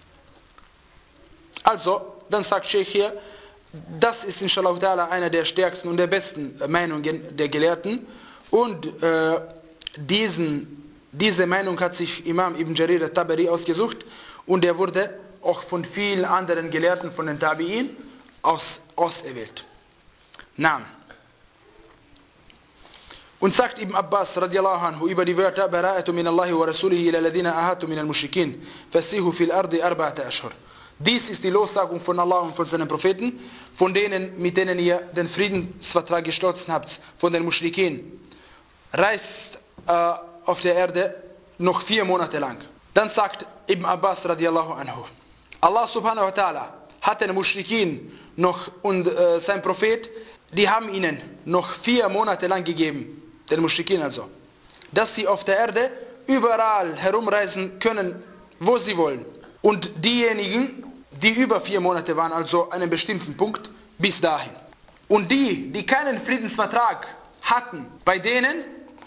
Also, dann sagt Sheikh hier, das ist inshallah ta'ala einer der stärksten und der besten Meinungen der Gelehrten. Und äh, diesen, diese Meinung hat sich Imam Ibn Jarir al-Tabari ausgesucht. Und er wurde auch von vielen anderen Gelehrten von den Tabi'in aus, auserwählt. Na. Und sagt Ibn Abbas radiallahu anhu über die Wörter Bara'atu min Allahi wa rasulihi ila ladina ahatu min al-mushrikin fasihu fil ardi arba'ata ashhur. Dies ist die Lossagung von Allah und von seinen Propheten, von denen, mit denen ihr den Friedensvertrag geschlossen habt, von den Muschrikin. Reist äh, auf der Erde noch vier Monate lang. Dann sagt Ibn Abbas radiallahu anhu, Allah subhanahu wa ta'ala hat den Muschrikin noch und äh, sein Prophet, die haben ihnen noch vier Monate lang gegeben, den Muschrikin also, dass sie auf der Erde überall herumreisen können, wo sie wollen. Und diejenigen, die über vier Monate waren, also an einem bestimmten Punkt, bis dahin. Und die, die keinen Friedensvertrag hatten, bei denen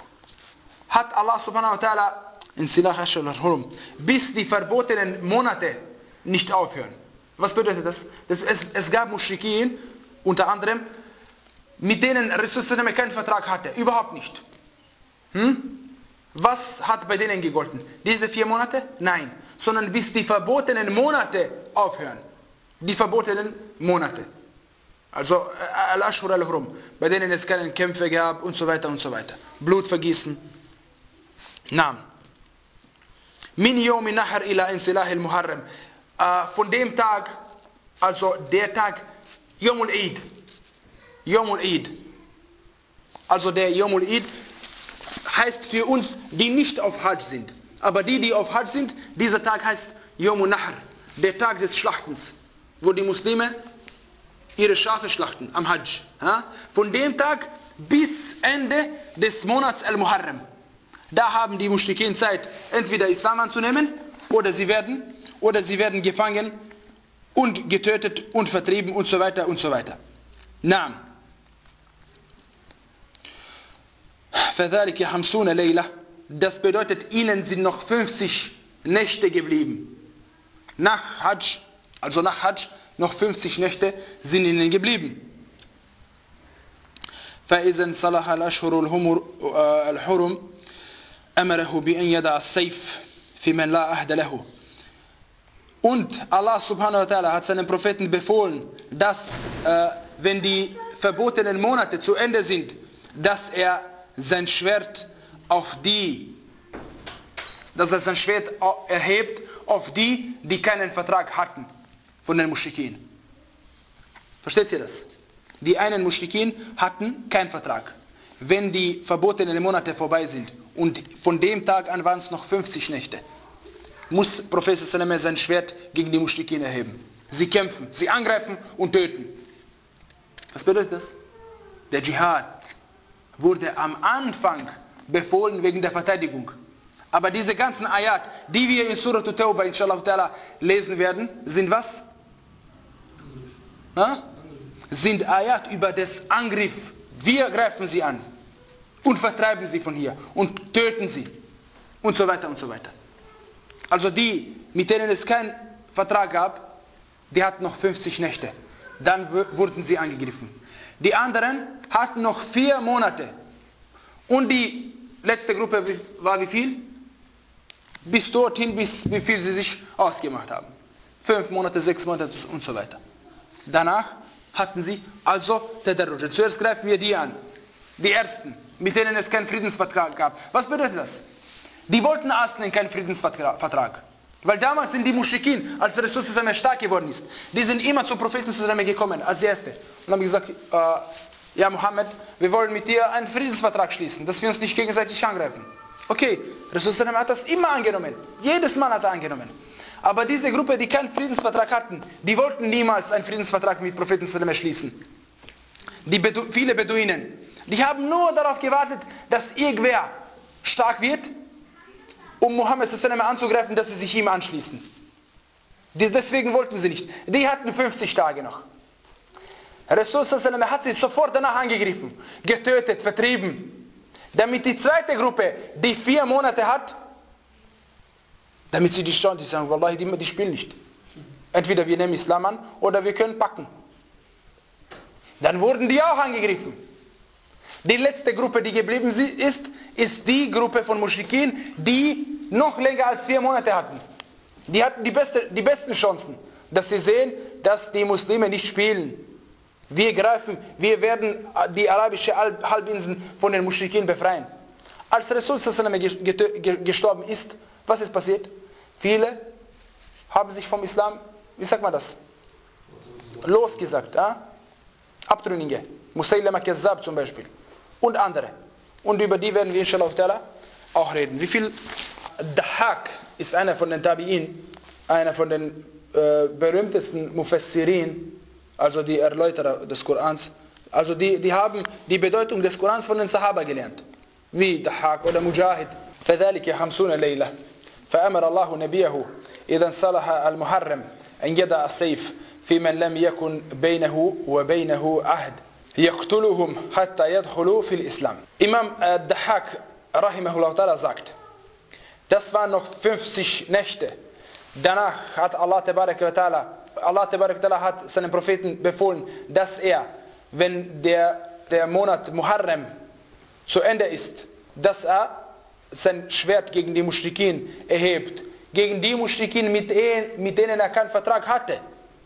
hat Allah subhanahu wa ta'ala in Silah Ashal bis die verbotenen Monate nicht aufhören. Was bedeutet das? das es, es gab Muschrikin, unter anderem, mit denen Rasul keinen Vertrag hatte. Überhaupt nicht. Hm? Was hat bei denen gegolten? Diese vier Monate? Nein. Sondern bis die verbotenen Monate aufhören. Die verbotenen Monate. Also Al-Ashhur al-Hurum. Bei denen es keine Kämpfe gab und so weiter und so weiter. Blutvergießen. Naam. Min yawmi nahar ila insilah al-Muharram. Von dem Tag, also der Tag Yawmul Eid. Yawmul Eid. Also der Yawmul Eid heißt für uns, die nicht auf Hajj sind. Aber die, die auf Hajj sind, dieser Tag heißt Yawmul Nahr, der Tag des Schlachtens, wo die Muslime ihre Schafe schlachten am Hajj. Von dem Tag bis Ende des Monats Al-Muharram. Da haben die Muschrikin Zeit, entweder Islam anzunehmen, oder sie werden, oder sie werden gefangen und getötet und vertrieben und so weiter und so weiter. Naam. فذلك خمسون ليلة. das bedeutet, ihnen sind noch fünfzig Nächte geblieben. Nach Hajj, also nach Hajj, noch fünfzig Nächte sind ihnen geblieben. فإذا انصلح الأشهر الحرم أمره بأن يدع السيف في من لا عهد له. Und Allah subhanahu wa ta'ala hat seinem Propheten befohlen, dass äh, wenn die verbotenen Monate zu Ende sind, dass er sein Schwert auf die, dass er sein Schwert erhebt auf die, die keinen Vertrag hatten von den Muschrikin. Versteht ihr das? Die einen Muschrikin hatten keinen Vertrag. Wenn die verbotenen Monate vorbei sind und von dem Tag an waren es noch fünfzig Nächte, muss Prophet sallam sein Schwert gegen die Muschrikin erheben. Sie kämpfen, sie angreifen und töten. Was bedeutet das? Der Dschihad wurde am Anfang befohlen wegen der Verteidigung. Aber diese ganzen Ayat, die wir in Surah At-Tawbah inshallah ta'ala lesen werden, sind was? Ha? Sind Ayat über das Angriff. Wir greifen sie an und vertreiben sie von hier und töten sie und so weiter und so weiter. Also die, mit denen es keinen Vertrag gab, die hatten noch fünfzig Nächte. Dann wurden sie angegriffen. Die anderen hatten noch vier Monate. Und die letzte Gruppe war wie viel? Bis dorthin, bis wie viel sie sich ausgemacht haben. Fünf Monate, sechs Monate und so weiter. Danach hatten sie also Tadarruj. Zuerst greifen wir die an. Die ersten, mit denen es keinen Friedensvertrag gab. Was bedeutet das? Die wollten erstens keinen Friedensvertrag. Weil damals sind die Muschrikin, als der Rasul stark geworden ist, die sind immer zum Propheten gekommen, als Erste. Und haben gesagt, äh, ja Mohammed, wir wollen mit dir einen Friedensvertrag schließen, dass wir uns nicht gegenseitig angreifen. Okay, Rasul hat das immer angenommen. Jedes Mal hat er angenommen. Aber diese Gruppe, die keinen Friedensvertrag hatten, die wollten niemals einen Friedensvertrag mit Propheten schließen. Die Bedu- viele Beduinen, die haben nur darauf gewartet, dass irgendwer stark wird, um Mohammed anzugreifen, dass sie sich ihm anschließen. Die, deswegen wollten sie nicht. Die hatten fünfzig Tage noch. Rasul hat sie sofort danach angegriffen, getötet, vertrieben. Damit die zweite Gruppe, die vier Monate hat, damit sie die schauen, die sagen, Wallahi, die, die spielen nicht. Entweder wir nehmen Islam an oder wir können packen. Dann wurden die auch angegriffen. Die letzte Gruppe, die geblieben ist, ist die Gruppe von Muschrikin, die noch länger als vier Monate hatten. Die hatten die, beste, die besten Chancen, dass sie sehen, dass die Muslime nicht spielen. Wir greifen, wir werden die arabische Halbinseln von den Muschrikin befreien. Als Rasul gestorben ist, was ist passiert? Viele haben sich vom Islam, wie sagt man das? Losgesagt. Ja? Abtrünnige. Musaylama Kazzab zum Beispiel. Und andere. Und über die werden wir inshallah auch reden. Wie viel Dahak ist einer von den Tabi'in, einer von den äh, berühmtesten Mufassirin, also die Erläuterer des Korans. Also die, die haben die Bedeutung des Korans von den Sahaba gelernt. Wie Dahak oder Mujahid. فذلك خمسون ليلة فأمر الله نبيه إذا انصلح المحرم أن يدع السيف في من لم يكن بينه وبينه عهد يقتلهم حتى يدخلوا في الإسلام. Imam Dahak rahimahullah ta'ala sagt, das waren noch fünfzig Nächte. Danach hat Allah tabarak wa ta'ala, Allah tabarak wa ta'ala hat seinem Propheten befohlen, dass er, wenn der, der Monat Muharram zu Ende ist, dass er sein Schwert gegen die Muschrikin erhebt, gegen die Muschrikin, mit denen er keinen Vertrag hatte,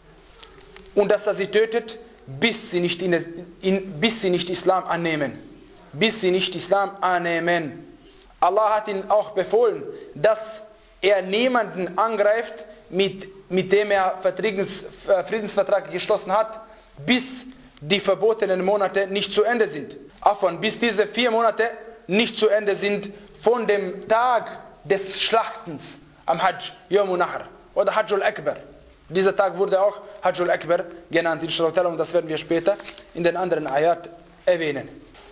und dass er sie tötet, bis sie nicht, in, in, bis sie nicht Islam annehmen. Bis sie nicht Islam annehmen. Allah hat ihn auch befohlen, dass er niemanden angreift, mit, mit dem er Friedensvertrag geschlossen hat, bis die verbotenen Monate nicht zu Ende sind. Afwan, bis diese vier Monate nicht zu Ende sind von dem Tag des Schlachtens am Hajj, Yawm Nahr oder Hajjul Akbar. Dieser Tag wurde auch Hajjul Akbar genannt, inshallah, und das werden wir später in den anderen Ayat erwähnen.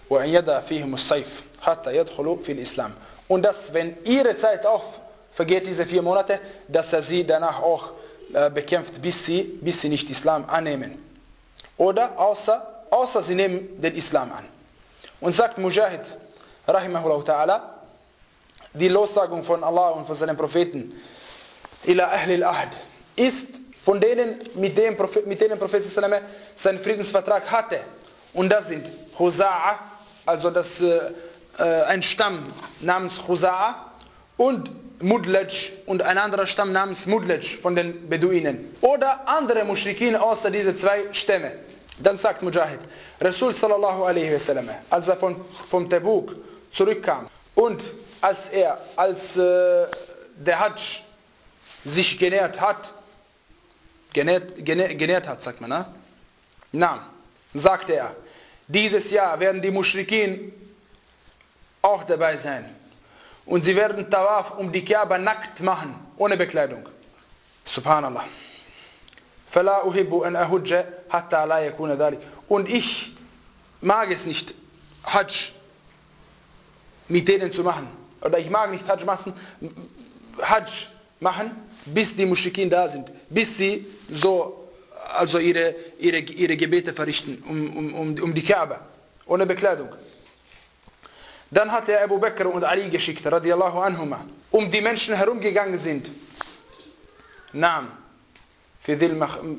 Und dass, wenn ihre Zeit auch vergeht, diese vier Monate, dass er sie danach auch äh, bekämpft, bis sie, bis sie nicht Islam annehmen. Oder außer, außer sie nehmen den Islam an. Und sagt Mujahid, rahimahullah ta'ala, die Lossagung von Allah und von seinen Propheten, ila ahli al-ahd, ist von denen, mit, dem Prophet, mit denen Prophet seinen Friedensvertrag hatte. Und das sind Khuza'a, also das, äh, ein Stamm namens Khuza'a, und Mudlaj und ein anderer Stamm namens Mudlaj von den Beduinen. Oder andere Muschrikin außer diese zwei Stämme. Dann sagt Mujahid, Rasul sallallahu alaihi wasallam, als er von, von Tabuk zurückkam und als er, als äh, der Hajj sich genährt hat, genährt, genährt, genährt hat, sagt man, ne? Na, sagte er, dieses Jahr werden die Muschrikin auch dabei sein. Und sie werden Tawaf um die Kaaba nackt machen, ohne Bekleidung. Subhanallah. فَلَا أُحِبُّ أَنْ أَهُجَّ حَتَّى لَا يَكُونَ ذَلِكَ. Und ich mag es nicht, Hajj mit denen zu machen. Oder ich mag nicht Hajj machen, Hajj machen, bis die Muschrikin da sind. Bis sie so, also ihre, ihre, ihre Gebete verrichten, um, um, um, um die Kaaba, ohne Bekleidung. Dann hat er Abu Bakr und Ali geschickt, radiallahu anhuma, um die Menschen herumgegangen sind. Naam, für Dhil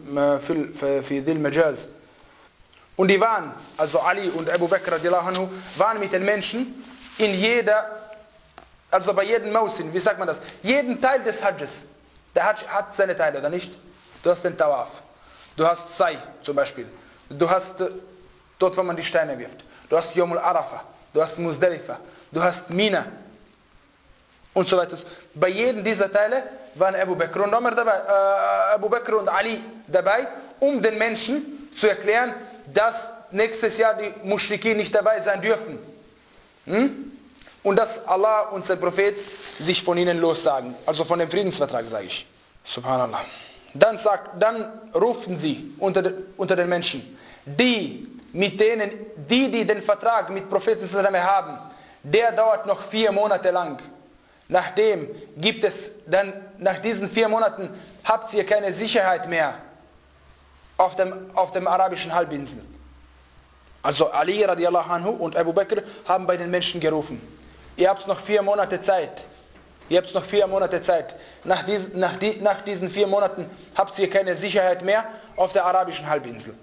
Majaz. Und die waren, also Ali und Abu Bakr radiallahu anhu, waren mit den Menschen in jeder, also bei jedem Mausin, wie sagt man das? Jeden Teil des Hajjes. Der Hajj hat seine Teile, oder nicht? Du hast den Tawaf, du hast Sai zum Beispiel, du hast dort, wo man die Steine wirft, du hast Yomul Arafah, du hast Muzdalifa, du hast Mina und so weiter. Bei jedem dieser Teile waren Abu Bakr und Umar dabei, äh, Abu Bakr und Ali dabei, um den Menschen zu erklären, dass nächstes Jahr die Muschrikin nicht dabei sein dürfen. Hm? Und dass Allah und sein Prophet sich von ihnen lossagen. Also von dem Friedensvertrag, sage ich. Subhanallah. Dann, sagt, dann rufen sie unter, de, unter den Menschen, die, mit denen, die, die den Vertrag mit Propheten haben, der dauert noch vier Monate lang. Nachdem gibt es dann, nach diesen vier Monaten habt ihr keine Sicherheit mehr auf dem, auf dem arabischen Halbinsel. Also Ali radiallahu anhu und Abu Bakr haben bei den Menschen gerufen. Ihr habt noch vier Monate Zeit. Ihr habt noch vier Monate Zeit. Nach, dies, nach, die, nach diesen vier Monaten habt ihr keine Sicherheit mehr auf der arabischen Halbinsel.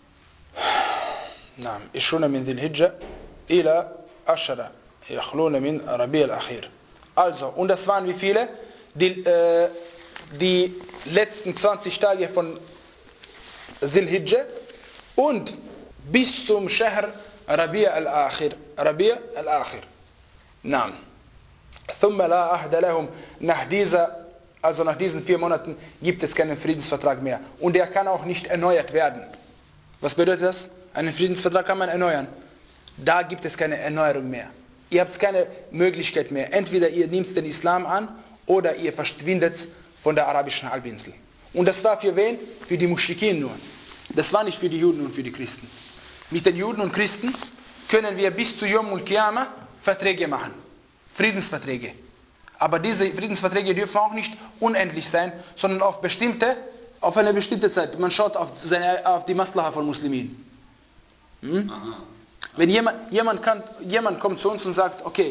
نعم يشون من ذي الهجة إلى عشرة يخلون من ربيع الأخير. Also, und das waren wie viele? Die, äh, die letzten zwanzig Tage von Zil-Hijjah und bis zum Shahr Rabi' al-Akhir. Rabi' al-Akhir. Naam. ثم لا أحد لهم. Nach dieser, also nach diesen vier Monaten gibt es keinen Friedensvertrag mehr. Und der kann auch nicht erneuert werden. Was bedeutet das? Einen Friedensvertrag kann man erneuern. Da gibt es keine Erneuerung mehr. Ihr habt keine Möglichkeit mehr. Entweder ihr nehmt den Islam an oder ihr verschwindet von der arabischen Halbinsel. Und das war für wen? Für die Muschrikin nur. Das war nicht für die Juden und für die Christen. Mit den Juden und Christen können wir bis zu Yom al-Qiyamah Verträge machen. Friedensverträge. Aber diese Friedensverträge dürfen auch nicht unendlich sein, sondern auf bestimmte, auf eine bestimmte Zeit. Man schaut auf, seine, auf die Maslaha von Muslimin. Hm? Wenn jemand, jemand, kann, jemand kommt zu uns und sagt, okay,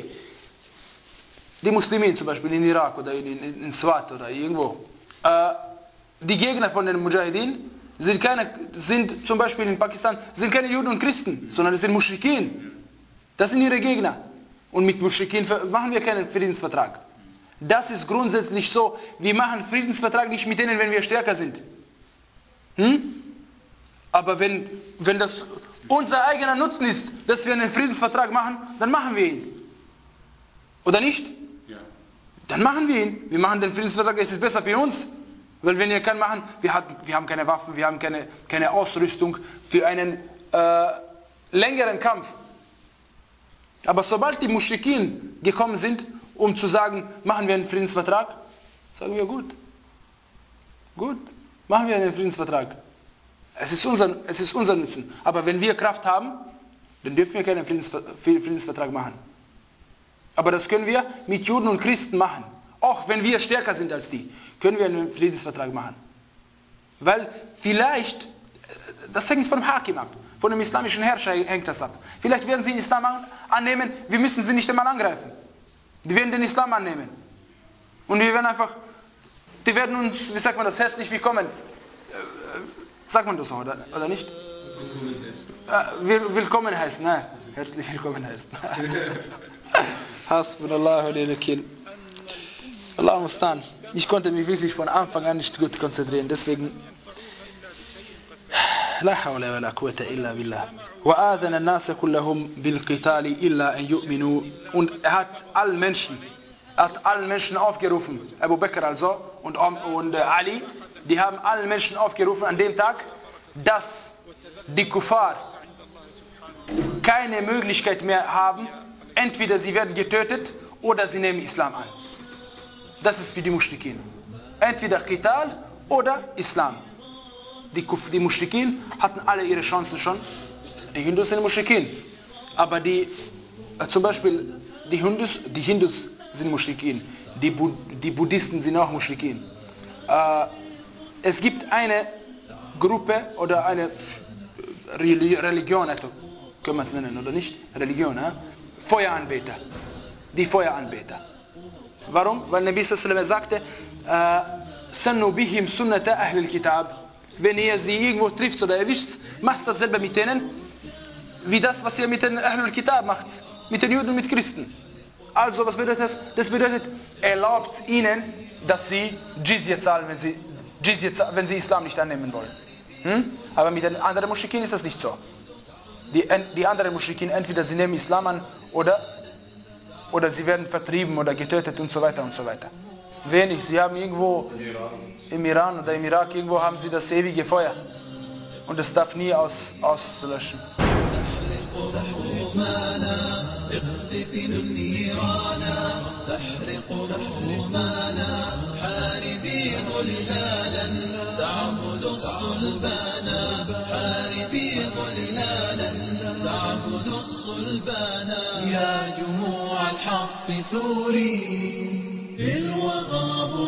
die Muslimen zum Beispiel in Irak oder in, in, in Swat oder irgendwo, äh, die Gegner von den Mujahideen sind, keine, sind zum Beispiel in Pakistan, sind keine Juden und Christen, sondern es sind Muschrikin. Das sind ihre Gegner. Und mit Muschrikin machen wir keinen Friedensvertrag. Das ist grundsätzlich so, wir machen Friedensvertrag nicht mit denen, wenn wir stärker sind. Hm? Aber wenn, wenn das unser eigener Nutzen ist, dass wir einen Friedensvertrag machen, dann machen wir ihn. Oder nicht? Ja. Dann machen wir ihn. Wir machen den Friedensvertrag, es ist besser für uns. Weil wenn wir keinen machen, wir, hat, wir haben keine Waffen, wir haben keine, keine Ausrüstung für einen äh, längeren Kampf. Aber sobald die Muschrikin gekommen sind, um zu sagen, machen wir einen Friedensvertrag, sagen wir gut. Gut, machen wir einen Friedensvertrag. Es ist unser, es ist unser Nutzen. Aber wenn wir Kraft haben, dann dürfen wir keinen Friedensvertrag machen. Aber das können wir mit Juden und Christen machen. Auch wenn wir stärker sind als die, können wir einen Friedensvertrag machen. Weil vielleicht, das hängt vom Hakim ab, von dem islamischen Herrscher hängt das ab. Vielleicht werden sie den Islam annehmen, wir müssen sie nicht einmal angreifen. Die werden den Islam annehmen. Und wir werden einfach, die werden uns, wie sagt man das, herzlich willkommen. Äh, sagt man das so, oder, oder nicht? Äh, willkommen heißen, nein. Herzlich willkommen heißen. Hasbunallah wa ni'mal wakil. Allah mustan. Ich konnte mich wirklich von Anfang an nicht gut konzentrieren, deswegen La hawla wa la quwwata illa billah. Wa adhana an-nasa kullahum bil qitali illa an yu'minu. Und er hat allen Menschen, er hat allen Menschen aufgerufen, Abu Bakr also und, und Ali, die haben allen Menschen aufgerufen an dem Tag, dass die Kuffar keine Möglichkeit mehr haben, entweder sie werden getötet oder sie nehmen Islam an. Das ist für die Mushrikin. Entweder Qital oder Islam. Die, die Mushrikin hatten alle ihre Chancen schon. Die Hindus sind Mushrikin. Aber die, äh, zum Beispiel, die Hindus, die Hindus sind Mushrikin. Die, Bu die Buddhisten sind auch Mushrikin. Äh, es gibt eine Gruppe oder eine Religion, also, können wir es nennen oder nicht? Religion, äh? Feueranbeter. Die Feueranbeter. Warum? Weil Nabi sallallahu alaihi wasallam sagte, Sannu bihim sunnata ahl al-kitab. Wenn ihr sie irgendwo trifft oder erwischt, macht dasselbe mit denen, wie das, was ihr mit den Ahl al-Kitab macht. Mit den Juden und mit Christen. Also, was bedeutet das? Das bedeutet, erlaubt ihnen, dass sie Jizya zahlen, wenn sie, Jizya zahlen, wenn sie Islam nicht annehmen wollen. Hm? Aber mit den anderen Muschrikin ist das nicht so. Die, die anderen Muschrikin, entweder sie nehmen Islam an oder, oder sie werden vertrieben oder getötet und so weiter und so weiter. Wenig, sie haben irgendwo im Iran oder im Irak, irgendwo haben sie das ewige Feuer. Und es darf nie aus, auslöschen. يا جموع الحق ثوري الوغى